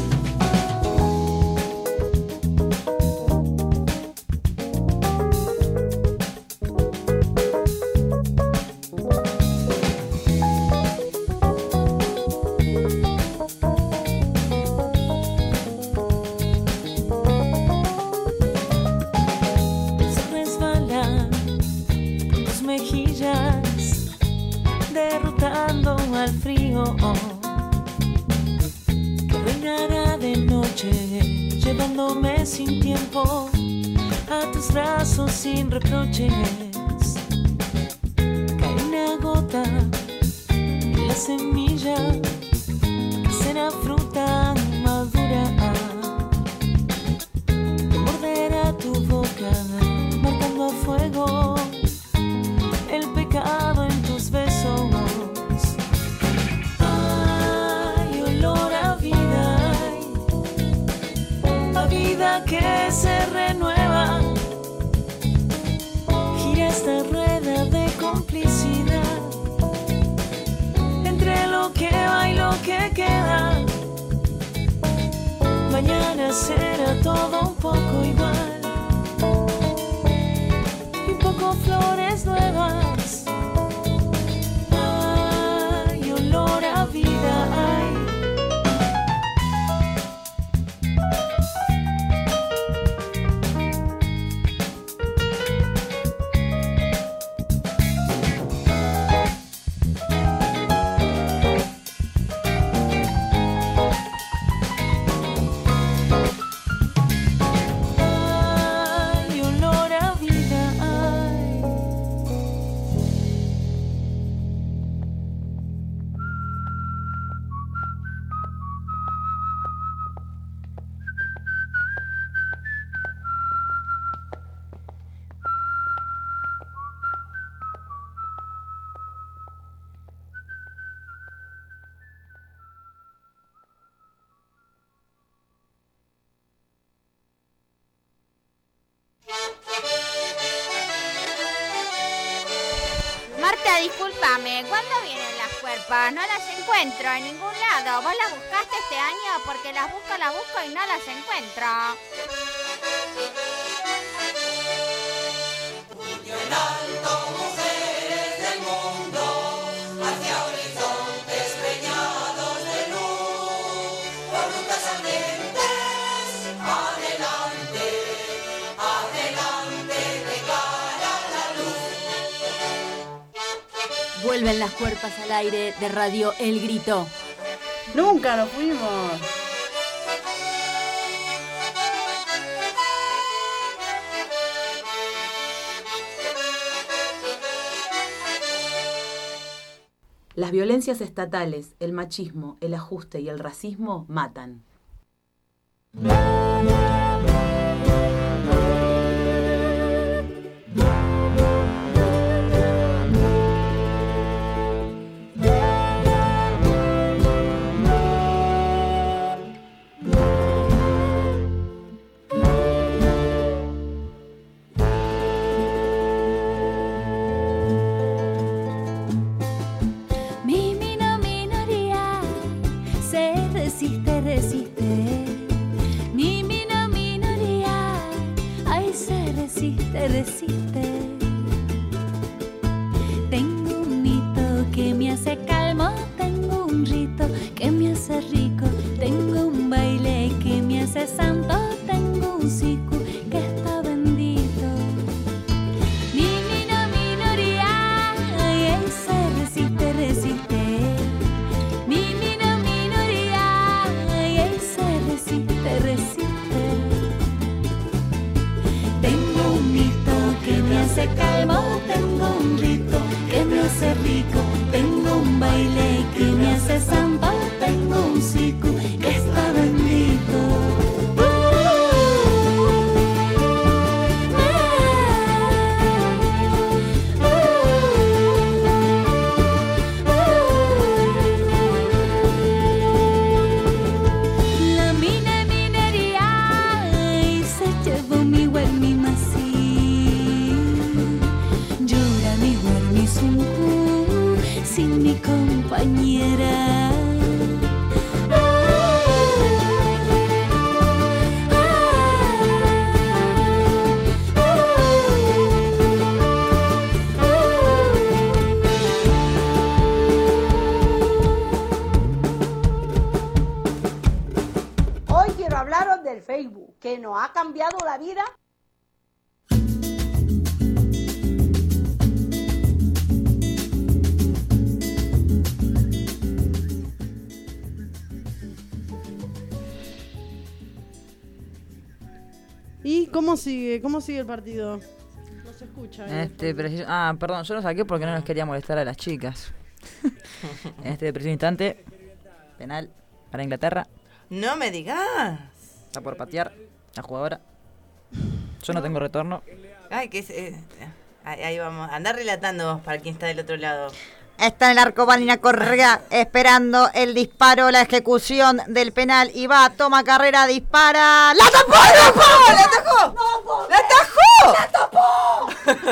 Derrotando al frío que reinará de noche, llevándome sin tiempo a tus brazos sin reproches. Cae una gota en la semilla que será fruta madura, que morderá tu boca marcando a fuego el pecado en tus besos. Ay, olor a vida que se renueva. Gira esta rueda de complicidad entre lo que va y lo que queda. Mañana será todo un poco igual y un poco flores nuevas. Ay, olor a vida, ay. Marta, discúlpame, ¿cuándo vienen las cuerpas? No las encuentro en ningún lado. ¿Vos las buscaste este año? Porque las busco y no las encuentro. Puño en alto, mujeres del mundo, hacia horizontes preñados de luz, por rutas ardientes, adelante, adelante, de cara a la luz. Vuelven las cuerpas al aire de Radio El Grito. Nunca nos fuimos. Las violencias estatales, el machismo, el ajuste y el racismo matan. Resiste, mi minoría, ay se resiste. Tengo un mito que me hace calmo, tengo un rito que me hace rico, tengo un baile que me hace santo, tengo un siku que está bendito. calma, tengo un rito que me hace rico, tengo un baile que me hace samba, tengo un siku que está bendito. La mina minería y se llevó mi huermi masí. Llora mi huermi sunku sin mi compañera. Hoy quiero hablaros del Facebook, que nos ha cambiado la vida. ¿Y cómo sigue el partido? No se escucha. Perdón, yo lo saqué porque no nos quería molestar a las chicas. En este preciso instante, penal para Inglaterra. No me digas. Está por patear la jugadora. Yo no tengo retorno. Ay, ahí vamos. Andá relatando vos para quien está del otro lado. Está en el arco Vanina Correa esperando el disparo, la ejecución del penal. Y va, toma carrera, dispara. ¡La tapó! ¡La atajó!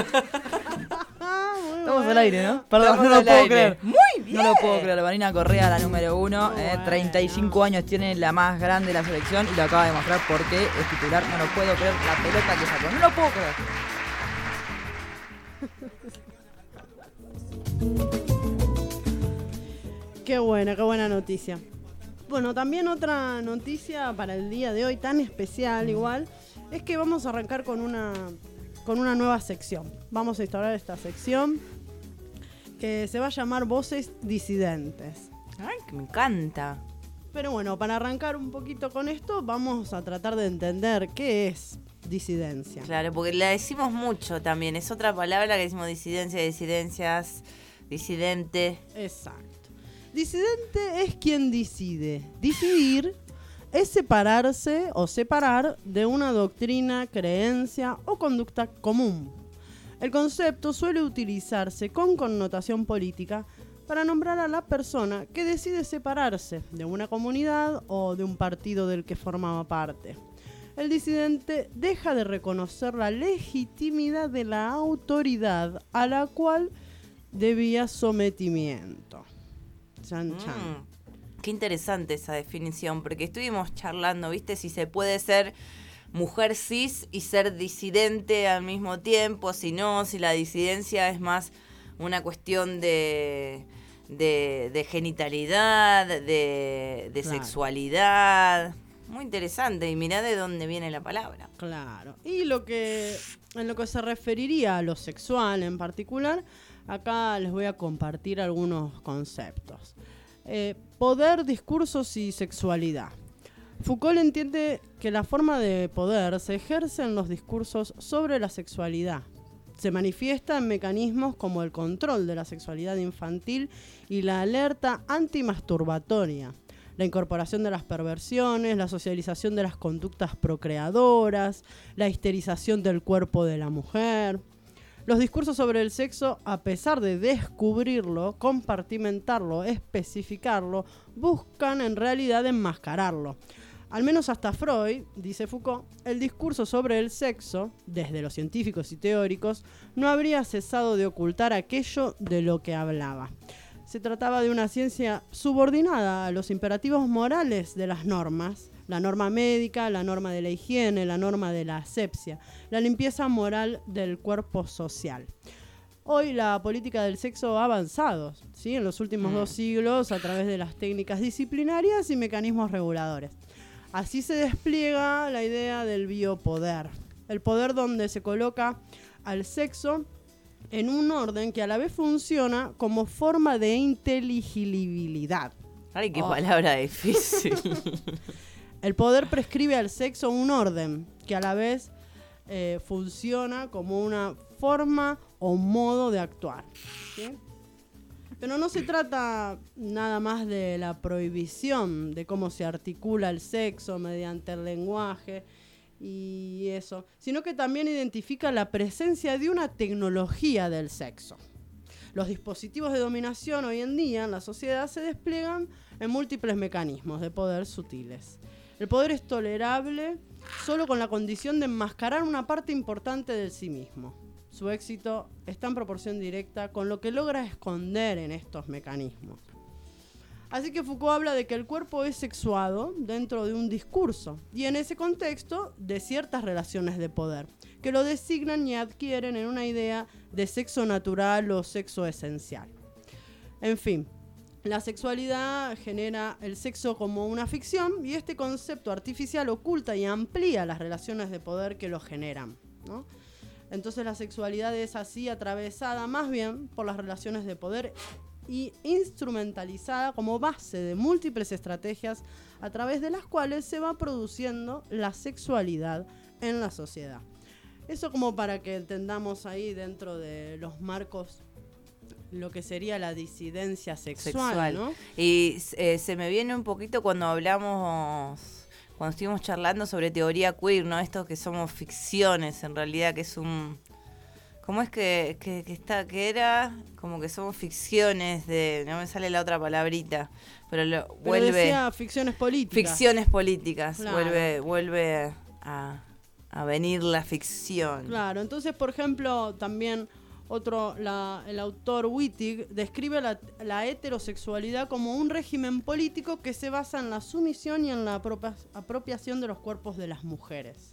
Estamos al aire, ¿no? Perdón, no lo puedo creer. Muy bien. No lo puedo creer. Vanina Correa, la número 1. 35 años tiene, la más grande de la selección. Y lo acaba de demostrar porque es titular. No lo puedo creer. La pelota que sacó. No lo puedo creer. Qué buena noticia. Bueno, también otra noticia para el día de hoy, tan especial igual, es que vamos a arrancar con una nueva sección. Vamos a instaurar esta sección que se va a llamar Voces Disidentes. Ay, que me encanta. Pero bueno, para arrancar un poquito con esto, vamos a tratar de entender qué es disidencia. Claro, porque la decimos mucho también. Es otra palabra que decimos disidencia, disidencias, disidente. Exacto. Disidente es quien decide. Decidir es separarse o separar de una doctrina, creencia o conducta común. El concepto suele utilizarse con connotación política para nombrar a la persona que decide separarse de una comunidad o de un partido del que formaba parte. El disidente deja de reconocer la legitimidad de la autoridad a la cual debía sometimiento. Chan, chan. Qué interesante esa definición, porque estuvimos charlando, ¿viste? Si se puede ser mujer cis y ser disidente al mismo tiempo, si no, si la disidencia es más una cuestión de genitalidad, de claro, sexualidad. Muy interesante, y mirá de dónde viene la palabra. Claro, y en lo que se referiría a lo sexual en particular, acá les voy a compartir algunos conceptos. Poder, discursos y sexualidad. Foucault entiende que la forma de poder se ejerce en los discursos sobre la sexualidad. Se manifiesta en mecanismos como el control de la sexualidad infantil y la alerta antimasturbatoria, la incorporación de las perversiones, la socialización de las conductas procreadoras, la histerización del cuerpo de la mujer. Los discursos sobre el sexo, a pesar de descubrirlo, compartimentarlo, especificarlo, buscan en realidad enmascararlo. Al menos hasta Freud, dice Foucault, el discurso sobre el sexo, desde los científicos y teóricos, no habría cesado de ocultar aquello de lo que hablaba. Se trataba de una ciencia subordinada a los imperativos morales de las normas, la norma médica, la norma de la higiene, la norma de la asepsia, la limpieza moral del cuerpo social. Hoy la política del sexo ha avanzado, ¿sí?, en los últimos 2 siglos a través de las técnicas disciplinarias y mecanismos reguladores. Así se despliega la idea del biopoder, el poder donde se coloca al sexo en un orden que a la vez funciona como forma de inteligibilidad. Ay, qué palabra difícil. El poder prescribe al sexo un orden que a la vez funciona como una forma o modo de actuar, ¿sí? Pero no se trata nada más de la prohibición de cómo se articula el sexo mediante el lenguaje y eso, sino que también identifica la presencia de una tecnología del sexo. Los dispositivos de dominación hoy en día en la sociedad se despliegan en múltiples mecanismos de poder sutiles. El poder es tolerable solo con la condición de enmascarar una parte importante del sí mismo. Su éxito está en proporción directa con lo que logra esconder en estos mecanismos. Así que Foucault habla de que el cuerpo es sexuado dentro de un discurso y en ese contexto de ciertas relaciones de poder que lo designan y adquieren en una idea de sexo natural o sexo esencial. En fin, la sexualidad genera el sexo como una ficción y este concepto artificial oculta y amplía las relaciones de poder que lo generan, ¿no? Entonces la sexualidad es así atravesada más bien por las relaciones de poder y instrumentalizada como base de múltiples estrategias a través de las cuales se va produciendo la sexualidad en la sociedad. Eso como para que entendamos ahí dentro de los marcos lo que sería la disidencia sexual, ¿no? Y se me viene un poquito cuando estuvimos charlando sobre teoría queer, ¿no? Esto que somos ficciones, en realidad, que es un... ¿Cómo es que era? Como que somos ficciones de... No me sale la otra palabrita, pero vuelve... decía ficciones políticas. Ficciones políticas, claro. Vuelve a venir la ficción. Claro, entonces, por ejemplo, también... el autor Wittig describe la heterosexualidad como un régimen político que se basa en la sumisión y en la apropiación de los cuerpos de las mujeres.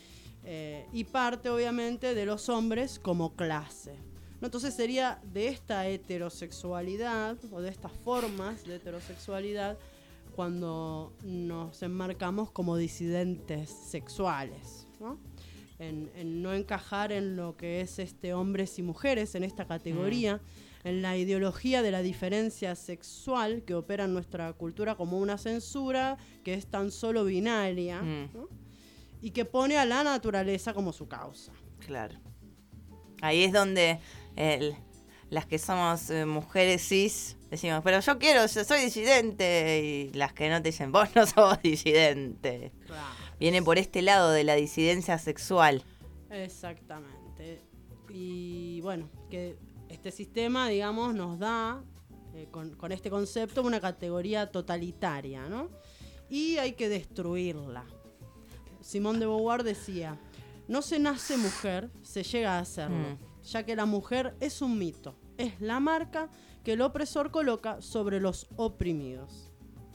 Y parte, obviamente, de los hombres como clase, ¿no? Entonces sería de esta heterosexualidad o de estas formas de heterosexualidad cuando nos enmarcamos como disidentes sexuales, ¿no? En no encajar en lo que es hombres y mujeres, en esta categoría, en la ideología de la diferencia sexual que opera en nuestra cultura como una censura que es tan solo binaria, ¿no? Y que pone a la naturaleza como su causa. Claro. Ahí es donde las que somos mujeres cis decimos, pero yo soy disidente, y las que no te dicen, vos no sos disidente. Claro. Viene por este lado de la disidencia sexual. Exactamente. Y bueno, que este sistema, digamos, nos da, con este concepto, una categoría totalitaria, ¿no? Y hay que destruirla. Simone de Beauvoir decía, no se nace mujer, se llega a serlo, ya que la mujer es un mito, es la marca que el opresor coloca sobre los oprimidos.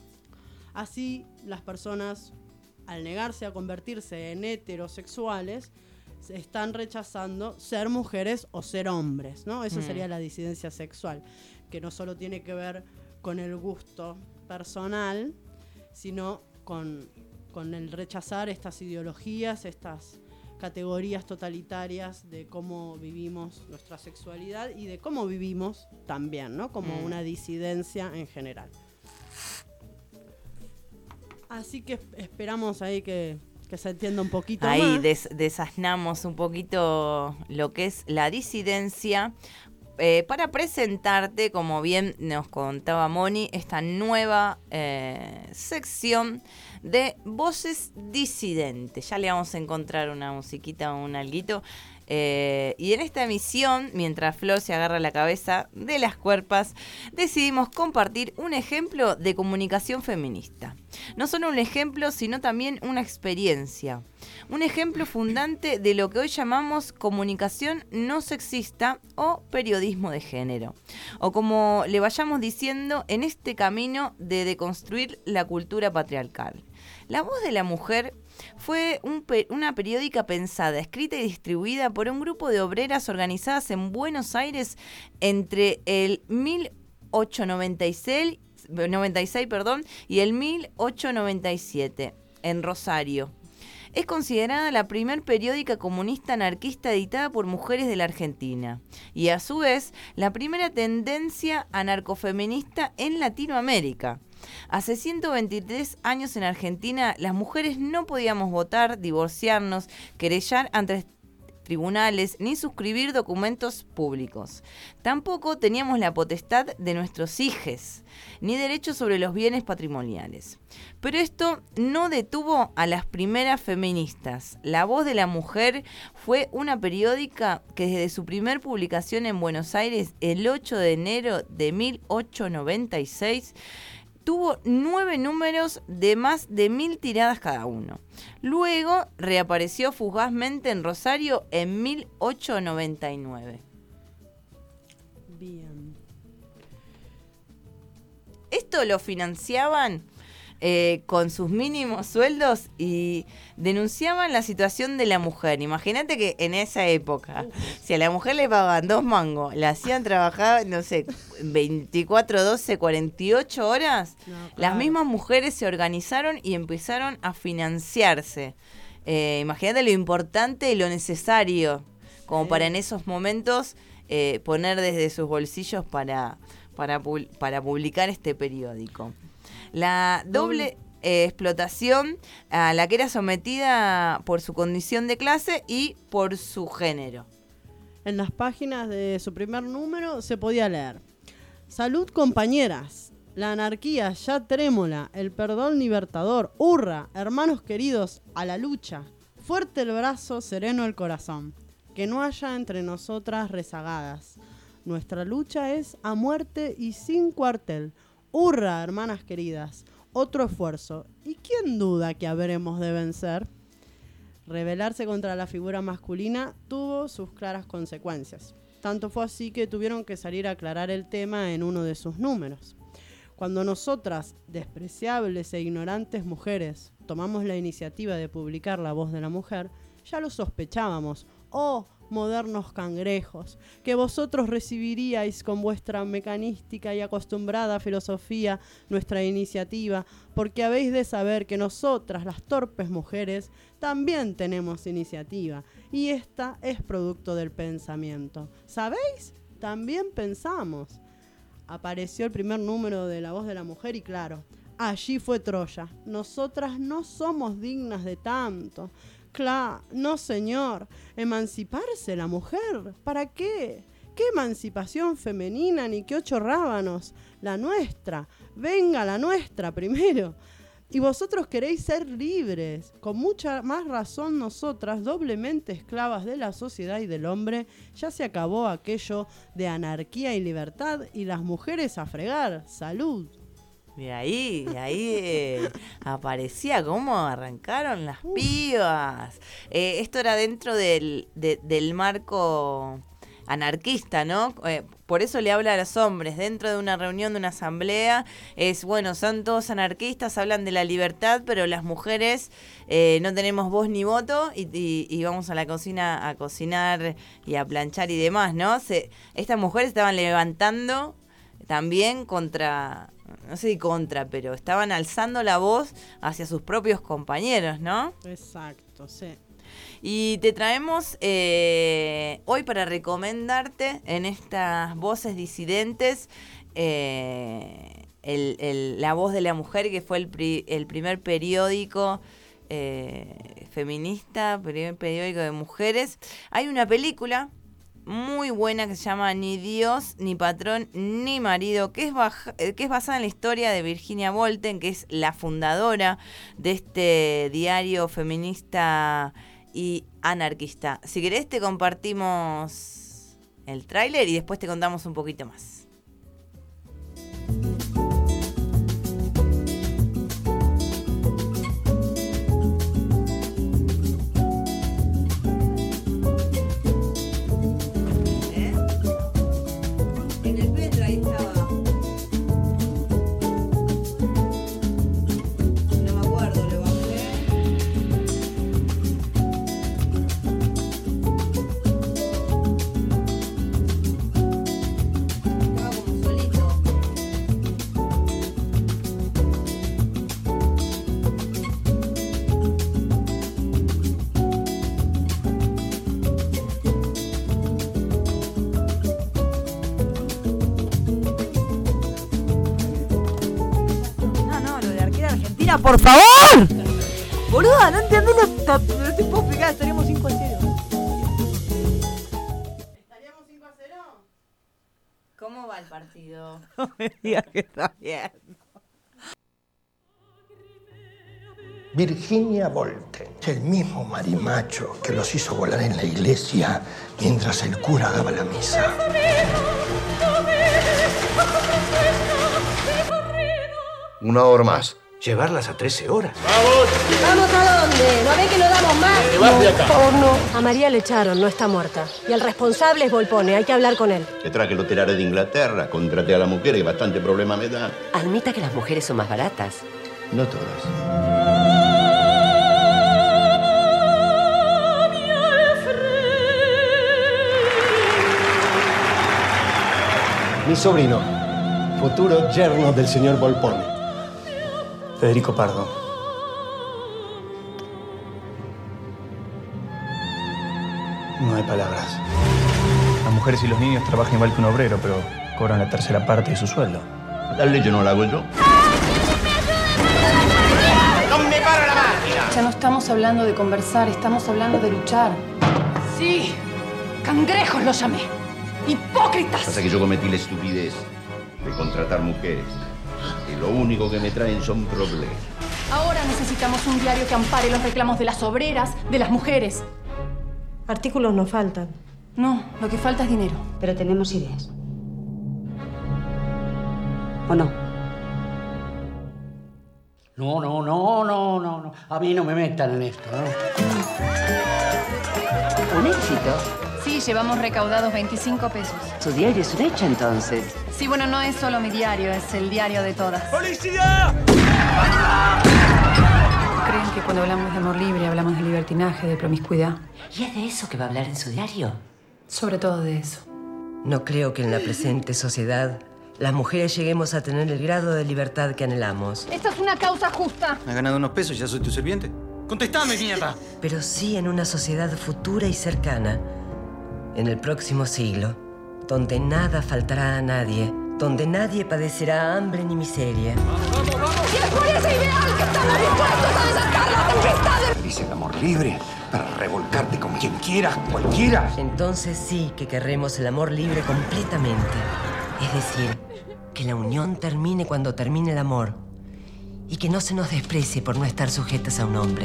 Así, las personas, al negarse a convertirse en heterosexuales, están rechazando ser mujeres o ser hombres, ¿no? Eso sería la disidencia sexual, que no solo tiene que ver con el gusto personal, sino con el rechazar estas ideologías, estas categorías totalitarias de cómo vivimos nuestra sexualidad y de cómo vivimos también, ¿no? Como una disidencia en general. Así que esperamos ahí que se entienda un poquito ahí más. Ahí desasnamos un poquito lo que es la disidencia. Para presentarte, como bien nos contaba Moni, esta nueva sección de voces disidentes. Ya le vamos a encontrar una musiquita o un alguito. Y en esta emisión, mientras Flor se agarra la cabeza de las cuerpas, decidimos compartir un ejemplo de comunicación feminista. No solo un ejemplo, sino también una experiencia. Un ejemplo fundante de lo que hoy llamamos comunicación no sexista o periodismo de género. O como le vayamos diciendo en este camino de deconstruir la cultura patriarcal. La voz de la mujer fue una periódica pensada, escrita y distribuida por un grupo de obreras organizadas en Buenos Aires entre el 1896 y el 1897, en Rosario. Es considerada la primer periódica comunista anarquista editada por mujeres de la Argentina y a su vez la primera tendencia anarcofeminista en Latinoamérica. Hace 123 años en Argentina las mujeres no podíamos votar, divorciarnos, querellar ante tribunales ni suscribir documentos públicos. Tampoco teníamos la potestad de nuestros hijes, ni derechos sobre los bienes patrimoniales. Pero esto no detuvo a las primeras feministas. La Voz de la Mujer fue una periódica que desde su primer publicación en Buenos Aires, el 8 de enero de 1896, tuvo 9 números de más de 1000 tiradas cada uno. Luego reapareció fugazmente en Rosario en 1899. Bien. Esto lo financiaban con sus mínimos sueldos y denunciaban la situación de la mujer. Imagínate que en esa época, si a la mujer le pagaban 2 mangos, la hacían trabajar, no sé, 24, 12, 48 horas, las mismas mujeres se organizaron y empezaron a financiarse. Imagínate lo importante y lo necesario, como para en esos momentos poner desde sus bolsillos para publicar este periódico. La doble explotación a la que era sometida por su condición de clase y por su género. En las páginas de su primer número se podía leer: salud, compañeras, la anarquía ya trémola, el perdón libertador, hurra, hermanos queridos, a la lucha, fuerte el brazo, sereno el corazón, que no haya entre nosotras rezagadas. Nuestra lucha es a muerte y sin cuartel. ¡Hurra, hermanas queridas! Otro esfuerzo. ¿Y quién duda que habremos de vencer? Rebelarse contra la figura masculina tuvo sus claras consecuencias. Tanto fue así que tuvieron que salir a aclarar el tema en uno de sus números. Cuando nosotras, despreciables e ignorantes mujeres, tomamos la iniciativa de publicar La Voz de la Mujer, ya lo sospechábamos. ¡Oh, modernos cangrejos! Que vosotros recibiríais con vuestra mecanística y acostumbrada filosofía nuestra iniciativa, porque habéis de saber que nosotras, las torpes mujeres, también tenemos iniciativa, y esta es producto del pensamiento. ¿Sabéis? También pensamos. Apareció el primer número de La Voz de la Mujer y claro, allí fue Troya. Nosotras no somos dignas de tanto. No, señor. ¿Emanciparse la mujer? ¿Para qué? ¿Qué emancipación femenina ni qué 8 rábanos? La nuestra. Venga la nuestra primero. Y vosotros queréis ser libres. Con mucha más razón nosotras, doblemente esclavas de la sociedad y del hombre, ya se acabó aquello de anarquía y libertad y las mujeres a fregar. ¡Salud! De ahí aparecía cómo arrancaron las pibas. Esto era dentro del marco anarquista, ¿no? Por eso le habla a los hombres. Dentro de una reunión, de una asamblea, son todos anarquistas, hablan de la libertad, pero las mujeres no tenemos voz ni voto y vamos a la cocina a cocinar y a planchar y demás, ¿no? Estas mujeres estaban levantando también contra... No sé si contra, pero estaban alzando la voz hacia sus propios compañeros, ¿no? Exacto, sí. Y te traemos hoy para recomendarte en estas voces disidentes La Voz de la Mujer, que fue el primer periódico feminista, primer periódico de mujeres. Hay una película muy buena que se llama Ni Dios, ni patrón, ni marido, que es basada en la historia de Virginia Volten, que es la fundadora de este diario feminista y anarquista. Si querés te compartimos el tráiler y después te contamos un poquito más. ¡Por favor! Boluda, no entendí lo que puedo explicar, estaríamos 5 a 0. ¿Cómo va el partido? No me digas que está bien. Virginia Volten, el mismo marimacho que los hizo volar en la iglesia mientras el cura daba la misa. Una hora más. Llevarlas a 13 horas. ¿Vamos a dónde? ¿No ve que no damos más? Te vas de acá. A María le echaron, no está muerta. Y el responsable es Volpone, hay que hablar con él. Te traje los telares de Inglaterra, contraté a la mujer y bastante problema me da. Admita que las mujeres son más baratas. No todas. Mi sobrino, futuro yerno del señor Volpone, Federico Pardo. No hay palabras. Las mujeres y los niños trabajan igual que un obrero, pero cobran la tercera parte de su sueldo. La leche no la hago yo. ¡No me paro la máquina! Ya no estamos hablando de conversar, estamos hablando de luchar. Sí, cangrejos los llamé. ¡Hipócritas! Pasa que yo cometí la estupidez de contratar mujeres. Y lo único que me traen son problemas. Ahora necesitamos un diario que ampare los reclamos de las obreras, de las mujeres. Artículos no faltan. No, lo que falta es dinero. Pero tenemos ideas. ¿O no? No. A mí no me metan en esto, ¿no? ¿Un éxito? Sí, llevamos recaudados 25 pesos. Su diario es un hecho, entonces. Sí, bueno, no es solo mi diario, es el diario de todas. ¡Policía! ¿Creen que cuando hablamos de amor libre hablamos de libertinaje, de promiscuidad? ¿Y es de eso que va a hablar en su diario? Sobre todo de eso. No creo que en la presente sociedad las mujeres lleguemos a tener el grado de libertad que anhelamos. Esta es una causa justa. ¿Me has ganado unos pesos y ya soy tu sirviente? ¡Contestame, mierda! Pero sí en una sociedad futura y cercana. En el próximo siglo, donde nada faltará a nadie, donde nadie padecerá hambre ni miseria. ¡Y es por ese ideal que estamos dispuestos a desatar la tempestad! Dice el amor libre para revolcarte con quien quieras, cualquiera. Entonces sí que querremos el amor libre completamente. Es decir, que la unión termine cuando termine el amor y que no se nos desprecie por no estar sujetas a un hombre.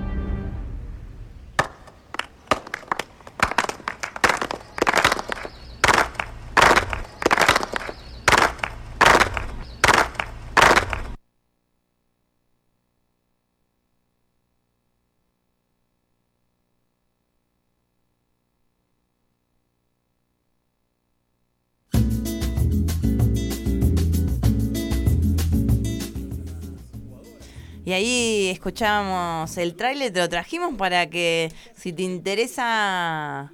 Y ahí escuchábamos el tráiler, te lo trajimos para que si te interesa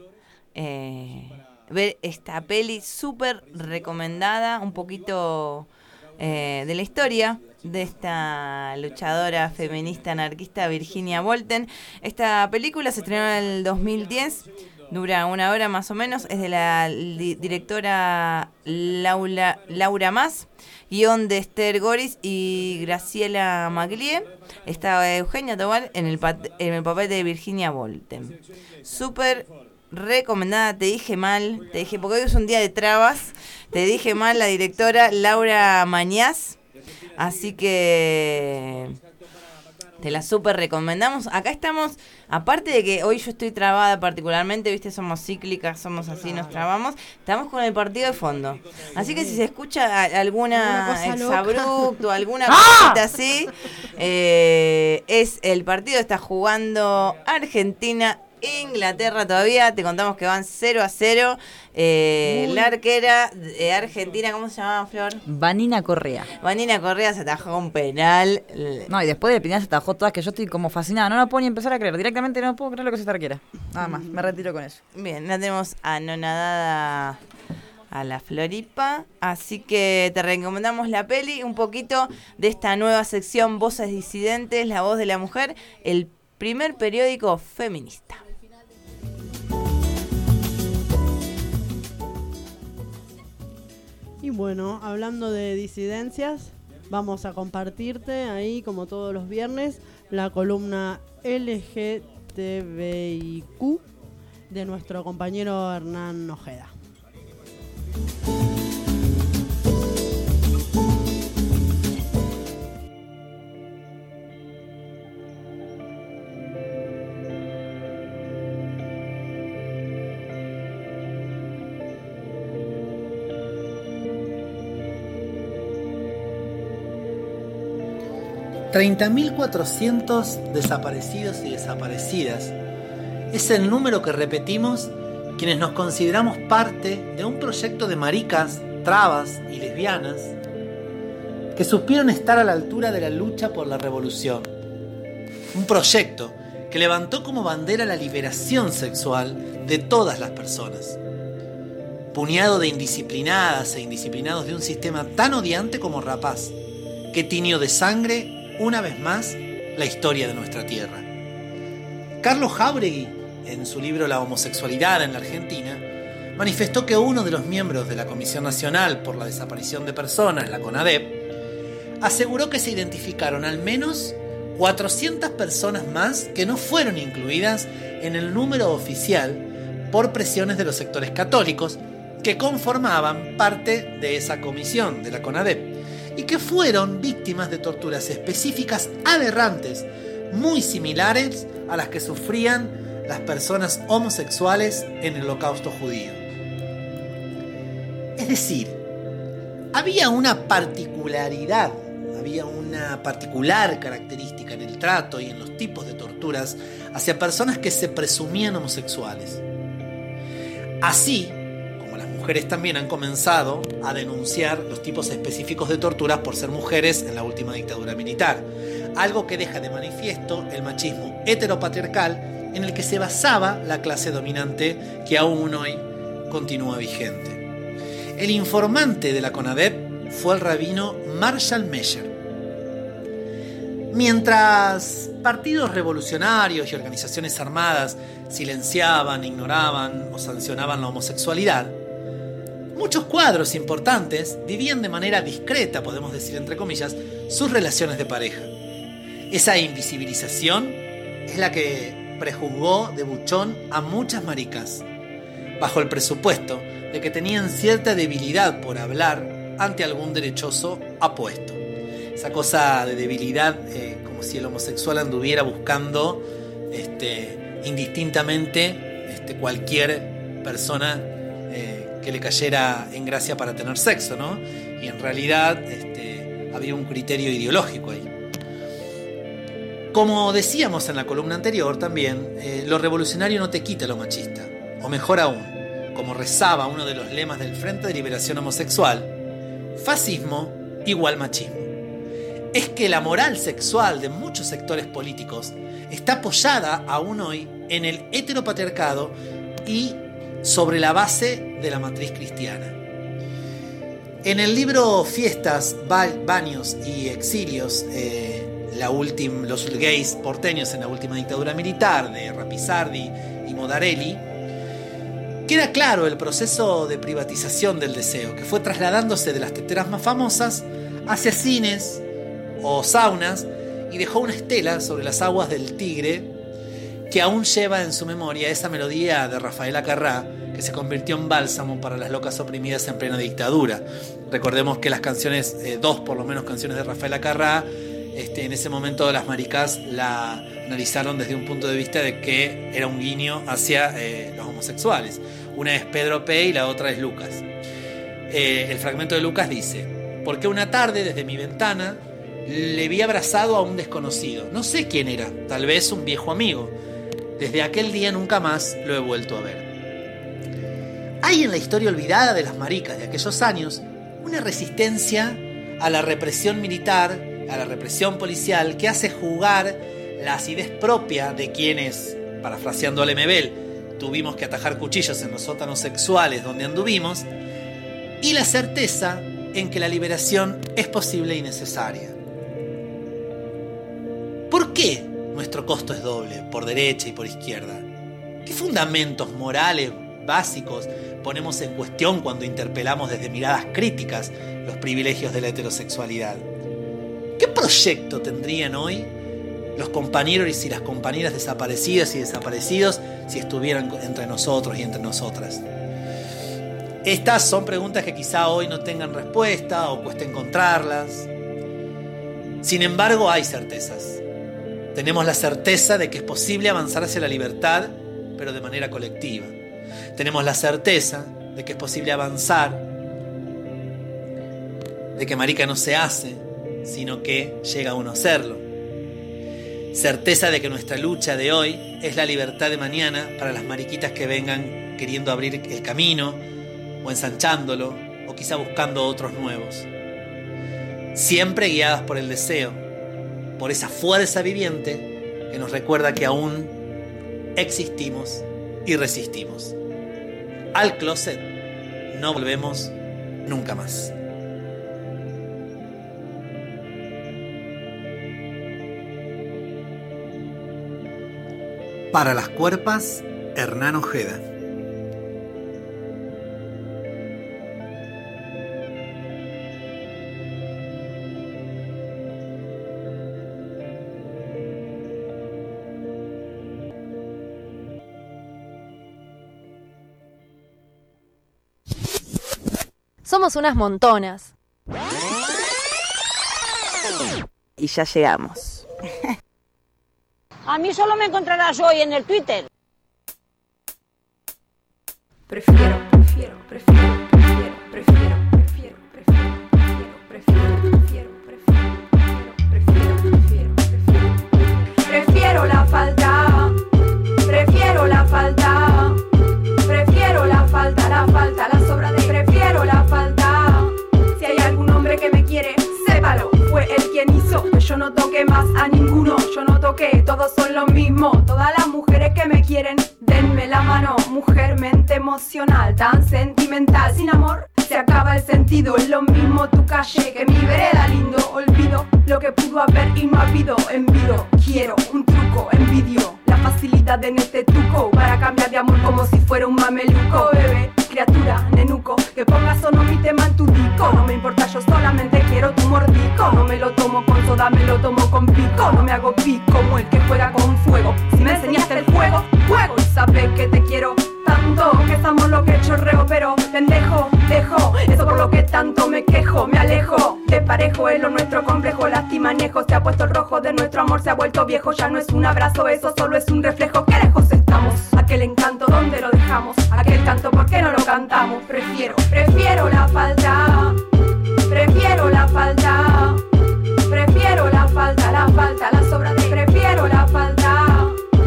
ver esta peli súper recomendada, un poquito de la historia de esta luchadora feminista anarquista Virginia Volten. Esta película se estrenó en el 2010, dura 1 hora más o menos, es de la directora Laura Mas, guión de Esther Goris y Graciela Maglie. Está Eugenia Tobal en el papel de Virginia Volten. Súper recomendada, te dije porque hoy es un día de trabas, te dije mal, la directora Laura Mañaz, así que te la súper recomendamos. Acá estamos, aparte de que hoy yo estoy trabada particularmente, viste, somos cíclicas, somos así, nos trabamos, estamos con el partido de fondo. Así que si se escucha alguna exabrupto, alguna cosita así, es el partido, está jugando Argentina, Inglaterra todavía, te contamos que van 0-0. La arquera de Argentina, ¿cómo se llamaba, Flor? Vanina Correa. Vanina Correa se atajó un penal. No, y después de penal se atajó todas, que yo estoy como fascinada. No la puedo ni empezar a creer. Directamente no puedo creer lo que es esta arquera. Nada más, me retiro con eso. Bien, la tenemos anonadada a la Floripa. Así que te recomendamos la peli, un poquito de esta nueva sección Voces Disidentes, la voz de la mujer, el primer periódico feminista. Y bueno, hablando de disidencias, vamos a compartirte ahí, como todos los viernes, la columna LGTBIQ de nuestro compañero Hernán Ojeda. 30.400 desaparecidos y desaparecidas. Es el número que repetimos quienes nos consideramos parte de un proyecto de maricas, trabas y lesbianas que supieron estar a la altura de la lucha por la revolución. Un proyecto que levantó como bandera la liberación sexual de todas las personas. Puñado de indisciplinadas e indisciplinados de un sistema tan odiante como rapaz, que tiñó de sangre, una vez más, la historia de nuestra tierra. Carlos Jáuregui, en su libro La homosexualidad en la Argentina, manifestó que uno de los miembros de la Comisión Nacional por la Desaparición de Personas, la CONADEP, aseguró que se identificaron al menos 400 personas más que no fueron incluidas en el número oficial por presiones de los sectores católicos que conformaban parte de esa comisión de la CONADEP y que fueron víctimas de torturas específicas aberrantes, muy similares a las que sufrían las personas homosexuales en el Holocausto judío. Es decir, había una particularidad, había una particular característica en el trato y en los tipos de torturas hacia personas que se presumían homosexuales. Así como las mujeres también han comenzado a denunciar los tipos específicos de torturas por ser mujeres en la última dictadura militar, algo que deja de manifiesto el machismo heteropatriarcal en el que se basaba la clase dominante que aún hoy continúa vigente. El informante de la CONADEP fue el rabino Marshall Meyer. Mientras partidos revolucionarios y organizaciones armadas silenciaban, ignoraban o sancionaban la homosexualidad, muchos cuadros importantes vivían de manera discreta, podemos decir entre comillas, sus relaciones de pareja. Esa invisibilización es la que prejuzgó de buchón a muchas maricas, bajo el presupuesto de que tenían cierta debilidad por hablar ante algún derechoso apuesto. Esa cosa de debilidad, como si el homosexual anduviera buscando indistintamente cualquier persona que le cayera en gracia para tener sexo, ¿no? Y en realidad había un criterio ideológico ahí. Como decíamos en la columna anterior también, lo revolucionario no te quita lo machista. O mejor aún, como rezaba uno de los lemas del Frente de Liberación Homosexual, fascismo igual machismo. Es que la moral sexual de muchos sectores políticos está apoyada aún hoy en el heteropatriarcado y sobre la base de la matriz cristiana. En el libro Fiestas, Baños y Exilios, los gays porteños en la última dictadura militar de Rapisardi y Modarelli, queda claro el proceso de privatización del deseo que fue trasladándose de las teteras más famosas hacia cines o saunas y dejó una estela sobre las aguas del Tigre que aún lleva en su memoria esa melodía de Rafaela Carrá que se convirtió en bálsamo para las locas oprimidas en plena dictadura. Recordemos que las canciones, dos por lo menos canciones de Rafaela Carrá, en ese momento las maricas la analizaron desde un punto de vista de que era un guiño hacia los homosexuales. Una es Pedro P. y la otra es Lucas. El fragmento de Lucas dice: porque una tarde desde mi ventana le vi abrazado a un desconocido. No sé quién era, tal vez un viejo amigo. Desde aquel día nunca más lo he vuelto a ver. Hay en la historia olvidada de las maricas de aquellos años una resistencia a la represión militar, a la represión policial, que hace jugar la acidez propia de quienes, parafraseando a Lemebel, tuvimos que atajar cuchillos en los sótanos sexuales donde anduvimos, y la certeza en que la liberación es posible y necesaria. ¿Por qué nuestro costo es doble, por derecha y por izquierda? ¿Qué fundamentos morales básicos ponemos en cuestión cuando interpelamos desde miradas críticas los privilegios de la heterosexualidad? ¿Qué proyecto tendrían hoy los compañeros y las compañeras desaparecidas y desaparecidos si estuvieran entre nosotros y entre nosotras? Estas son preguntas que quizá hoy no tengan respuesta o cueste encontrarlas. Sin embargo, hay certezas. Tenemos la certeza de que es posible avanzar hacia la libertad, pero de manera colectiva. Tenemos la certeza de que es posible avanzar, de que marica no se hace, sino que llega uno a serlo. Certeza de que nuestra lucha de hoy es la libertad de mañana para las mariquitas que vengan queriendo abrir el camino o ensanchándolo o quizá buscando otros nuevos. Siempre guiadas por el deseo, por esa fuerza viviente que nos recuerda que aún existimos y resistimos. Al closet no volvemos nunca más. Para las cuerpas, Hernán Ojeda. Somos unas montonas. Y ya llegamos. A mí solo me encontrarás hoy en el Twitter. Prefiero. Prefiero la falta. Prefiero la falta. Prefiero la falta, la sobra de. Prefiero la falta. Si hay algún hombre que me quiere, sépalo. Fue él quien hizo que yo no toque más a ninguno. Yo no toqué, todos son lo mismo. Todas las mujeres que me quieren, denme la mano. Mujer, mente emocional, tan sentimental. Sin amor se acaba el sentido. Es lo mismo tu calle que mi vereda, lindo. Olvido lo que pudo haber y no ha habido. Envido, quiero un truco, envidio la facilidad en este truco para cambiar de amor como si fuera un mameluco. Bebé, criatura, nenuco, que pongas o no mi tema en tu disco. No me importa, yo solamente quiero tu mordico. No me lo tomo con soda, me lo tomo con pico. No me hago pico como el que juega con fuego. Si me enseñaste el juego, juego. Y sabes que te quiero tanto, que estamos lo que chorreo, pero pendejo, dejo eso por lo que tanto me quejo. Me alejo, de parejo es lo nuestro complejo. Lastima añejos, se ha puesto el rojo de nuestro amor, se ha vuelto viejo. Ya no es un abrazo, eso solo es un reflejo. Qué lejos estamos, aquel encanto, ¿dónde lo dejamos? Aquel canto, ¿por qué no lo cantamos? Prefiero la falta. Prefiero la falta. Prefiero la falta, la sobra de. Prefiero la falta.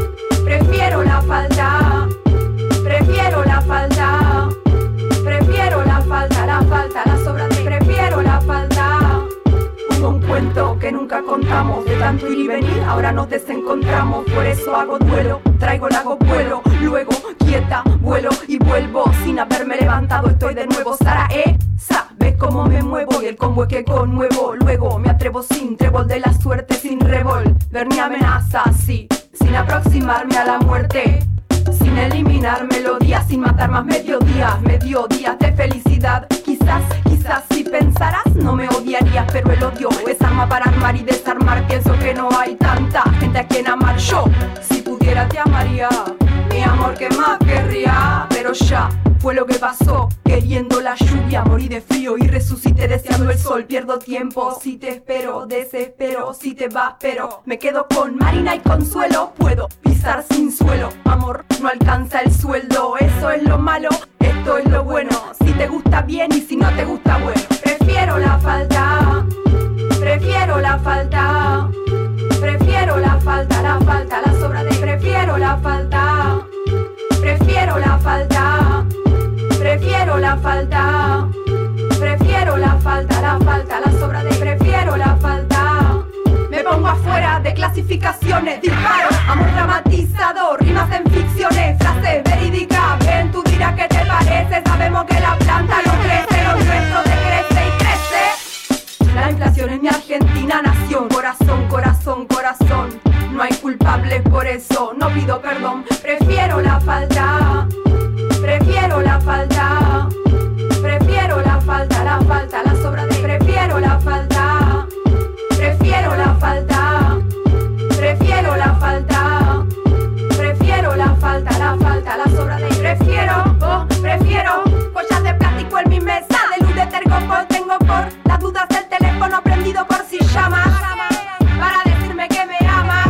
Prefiero la falta. Prefiero la falta. Prefiero la falta, la sobra de. Prefiero la falta. Un cuento que nunca contamos, de tanto ir y venir, ahora nos desencontramos. Por eso hago duelo, traigo el hago vuelo. Luego, quieta, vuelo y vuelvo. Sin haberme levantado, estoy de nuevo. Sara, ¿sabes cómo me muevo? Y el combo es que conmuevo. Luego me atrevo sin trébol de la suerte, sin revolver ni amenaza, sí, sin aproximarme a la muerte, sin eliminar melodías, sin matar más mediodías de felicidad. Quizás si pensaras no me odiarías, pero el odio es arma para armar y desarmar. Pienso que no hay tanta gente a quien amar. Yo, si pudiera te amaría, mi amor que más querría, pero ya fue lo que pasó. Queriendo la lluvia, morí de frío y resucité deseando el sol. Pierdo tiempo si te espero, desespero si te vas, pero me quedo con Marina y Consuelo. Puedo pisar sin suelo, amor no alcanza el sueldo. Eso es lo malo, esto es lo bueno. Si te gusta bien y si no te gusta, bueno. Prefiero la falta. Prefiero la falta. Prefiero la falta, la sobra de. Prefiero la falta. Prefiero la falta. Prefiero la falta. Prefiero la falta, la sobra de. Prefiero la falta. Me pongo afuera de clasificaciones, disparo, amor dramatizado, rimas en ficciones, frases verídicas. Ven, tú dirás qué te parece. Sabemos que la planta no crece, lo nuestro decrece y crece. La inflación en mi Argentina nación. Corazón, corazón, corazón. No hay culpables por eso, no pido perdón. Prefiero la falta. Prefiero la falta. Prefiero la falta, la sobra de. Prefiero la falta. Prefiero la falta. Prefiero la falta. Prefiero la falta, la sobra de. Prefiero collas de plástico en mi mesa. De luz de tergopol tengo por las dudas del teléfono prendido por si llamas para decirme que me amas.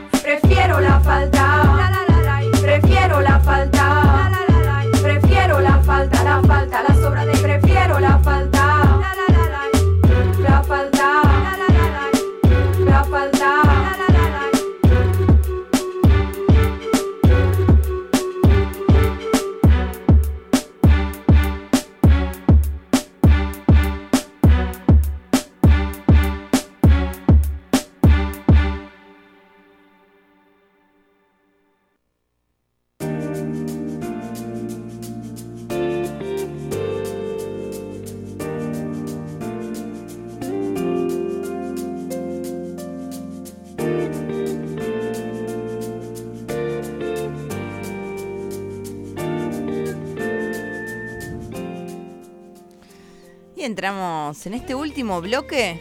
Prefiero la falta. Prefiero la falta. Prefiero la entramos en este último bloque.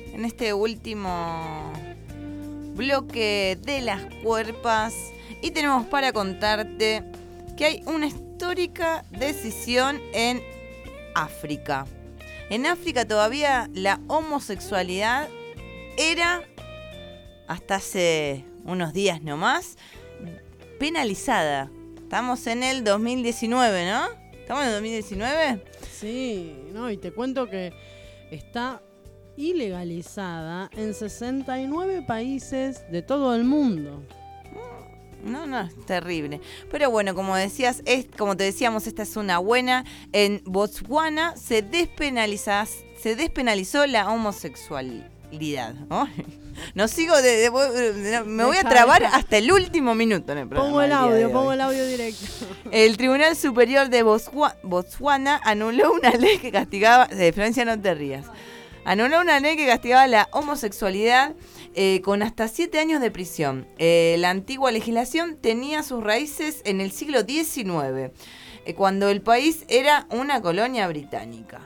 De las cuerpas. Y tenemos para contarte que hay una histórica decisión en África. En África todavía la homosexualidad era, hasta hace unos días nomás, penalizada. Estamos en el 2019, ¿no? ¿Estamos en el 2019? Sí, no, y te cuento que está ilegalizada en 69 países de todo el mundo. No, es terrible. Pero bueno, como te decíamos, esta es una buena. En Botswana se despenalizó la homosexualidad. ¿No? No sigo me voy a trabar hasta el último minuto en el programa. Pongo el audio directo. El Tribunal Superior de Botswana anuló una ley que castigaba... Florencia, no te rías. Anuló una ley que castigaba la homosexualidad con hasta 7 años de prisión. La antigua legislación tenía sus raíces en el siglo XIX, cuando el país era una colonia británica.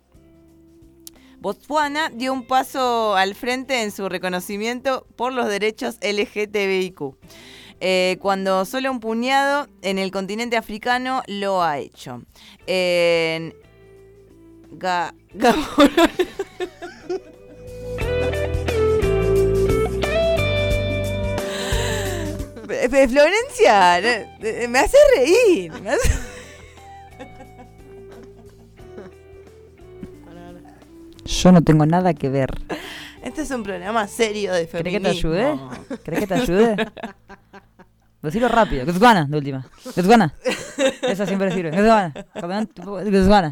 Botswana dio un paso al frente en su reconocimiento por los derechos LGTBIQ, cuando solo un puñado en el continente africano lo ha hecho. En Florencia, me hace reír. Yo no tengo nada que ver. Este es un programa serio de feminismo. ¿Querés que te ayude? Decilo rápido. Botswana, de última. Botswana. Esa siempre sirve. Botswana.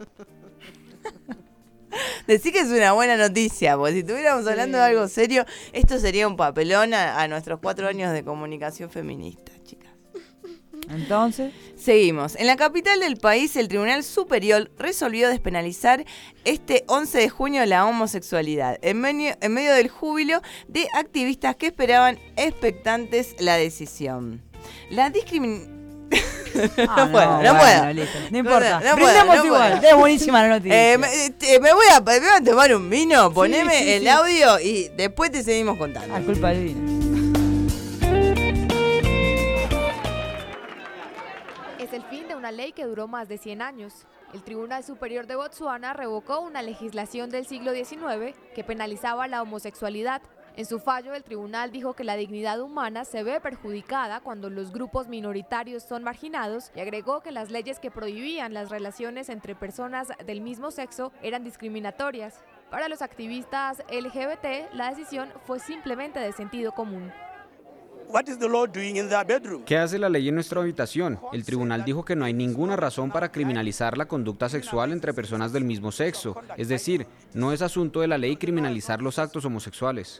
Decí que es una buena noticia, porque si estuviéramos hablando de algo serio, esto sería un papelón a nuestros 4 años de comunicación feminista, chicas. Entonces, seguimos. En la capital del país, el Tribunal Superior resolvió despenalizar este 11 de junio la homosexualidad, en medio del júbilo de activistas que esperaban expectantes la decisión. La discriminación... No puedo. No importa. Brindemos igual. Es buenísima la noticia. Me voy a tomar un vino, poneme el audio y después te seguimos contando. A culpa del vino. Es el fin de una ley que duró más de 100 años. El Tribunal Superior de Botsuana revocó una legislación del siglo XIX que penalizaba la homosexualidad. En su fallo, el tribunal dijo que la dignidad humana se ve perjudicada cuando los grupos minoritarios son marginados y agregó que las leyes que prohibían las relaciones entre personas del mismo sexo eran discriminatorias. Para los activistas LGBT, la decisión fue simplemente de sentido común. ¿Qué hace la ley en nuestra habitación? El tribunal dijo que no hay ninguna razón para criminalizar la conducta sexual entre personas del mismo sexo. Es decir, no es asunto de la ley criminalizar los actos homosexuales.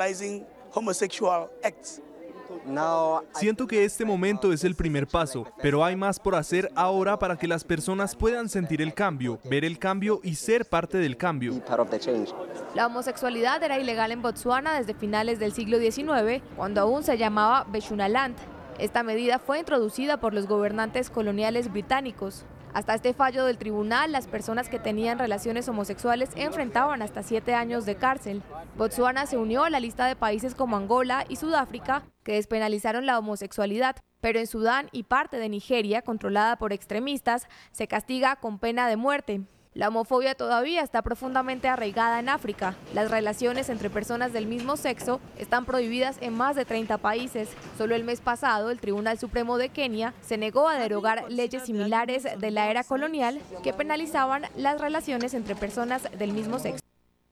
Siento que este momento es el primer paso, pero hay más por hacer ahora para que las personas puedan sentir el cambio, ver el cambio y ser parte del cambio. La homosexualidad era ilegal en Botsuana desde finales del siglo XIX, cuando aún se llamaba Bechuanaland. Esta medida fue introducida por los gobernantes coloniales británicos. Hasta este fallo del tribunal, las personas que tenían relaciones homosexuales enfrentaban hasta 7 años de cárcel. Botsuana se unió a la lista de países como Angola y Sudáfrica que despenalizaron la homosexualidad, pero en Sudán y parte de Nigeria, controlada por extremistas, se castiga con pena de muerte. La homofobia todavía está profundamente arraigada en África. Las relaciones entre personas del mismo sexo están prohibidas en más de 30 países. Solo el mes pasado, el Tribunal Supremo de Kenia se negó a derogar leyes similares de la era colonial que penalizaban las relaciones entre personas del mismo sexo.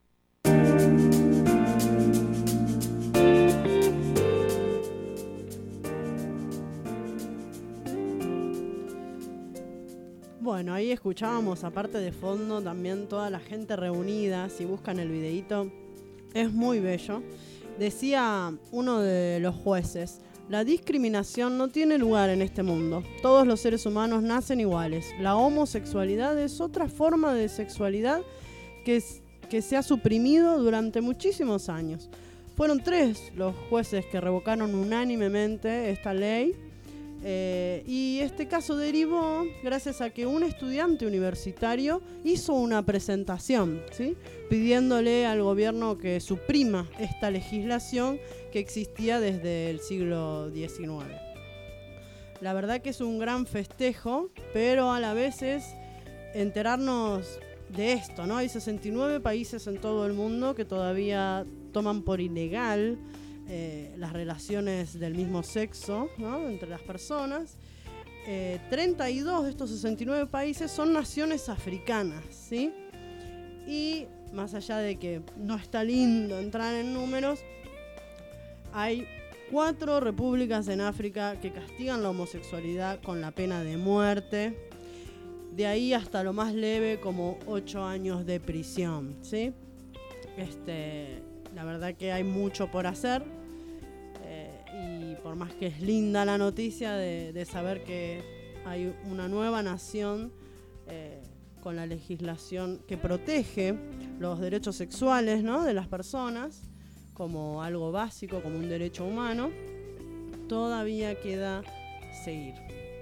Bueno, ahí escuchábamos, aparte de fondo, también toda la gente reunida. Si buscan el videíto, es muy bello. Decía uno de los jueces: la discriminación no tiene lugar en este mundo. Todos los seres humanos nacen iguales. La homosexualidad es otra forma de sexualidad que se ha suprimido durante muchísimos años. Fueron 3 los jueces que revocaron unánimemente esta ley. Y este caso derivó gracias a que un estudiante universitario hizo una presentación, ¿sí?, pidiéndole al gobierno que suprima esta legislación que existía desde el siglo XIX. La verdad que es un gran festejo, pero a la vez es enterarnos de esto, ¿no? Hay 69 países en todo el mundo que todavía toman por ilegal las relaciones del mismo sexo, ¿no?, entre las personas. 32 de estos 69 países son naciones africanas, ¿sí? Y más allá de que no está lindo entrar en números, hay 4 repúblicas en África que castigan la homosexualidad con la pena de muerte, de ahí hasta lo más leve como 8 años de prisión, ¿sí? La verdad que hay mucho por hacer, y por más que es linda la noticia de saber que hay una nueva nación con la legislación que protege los derechos sexuales, ¿no?, de las personas como algo básico, como un derecho humano, todavía queda seguir.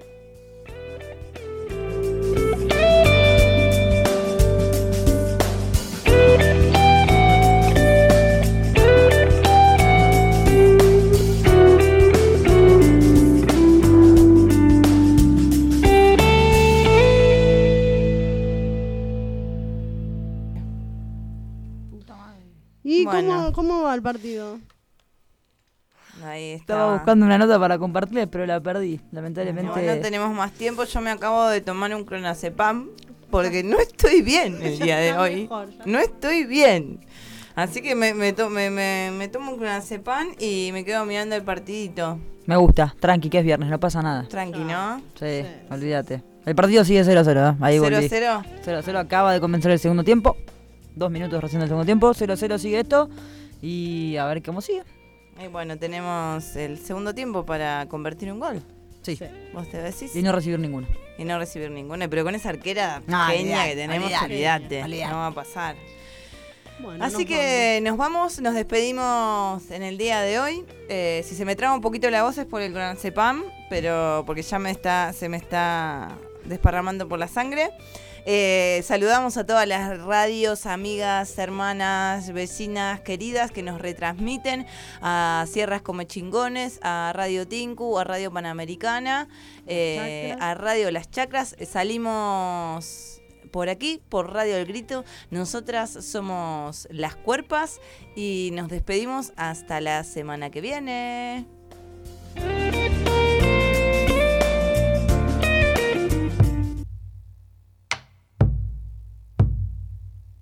¿Y Bueno. cómo va el partido? Ahí Estaba buscando una nota para compartirles, pero la perdí, lamentablemente. No tenemos más tiempo. Yo me acabo de tomar un clonazepam porque no estoy bien el día de hoy. No estoy bien. Así que me tomo un clonazepam y me quedo mirando el partidito. Me gusta, tranqui, que es viernes, no pasa nada. Tranqui, ¿no? Sí, olvídate. El partido sigue 0-0, ¿eh? Ahí volví. 0-0. 0-0, acaba de comenzar el segundo tiempo. 2 minutos recién del segundo tiempo. 0-0 sigue esto. Y a ver cómo sigue. Y bueno, tenemos el segundo tiempo para convertir un gol. Sí. ¿Vos te decís? Y no recibir ninguno. Y no recibir ninguna. Pero con esa arquera No, genia olvidate, que tenemos, olvidate. no va a pasar. Bueno, Así que nos vamos, nos despedimos en el día de hoy. Si se me traba un poquito la voz es por el clonazepam, pero porque ya se me está desparramando por la sangre. Saludamos a todas las radios, amigas, hermanas, vecinas, queridas que nos retransmiten, a Sierras Come Chingones, a Radio Tinku, a Radio Panamericana, a Radio Las Chacras. Salimos por aquí, por Radio El Grito. Nosotras somos Las Cuerpas y nos despedimos hasta la semana que viene.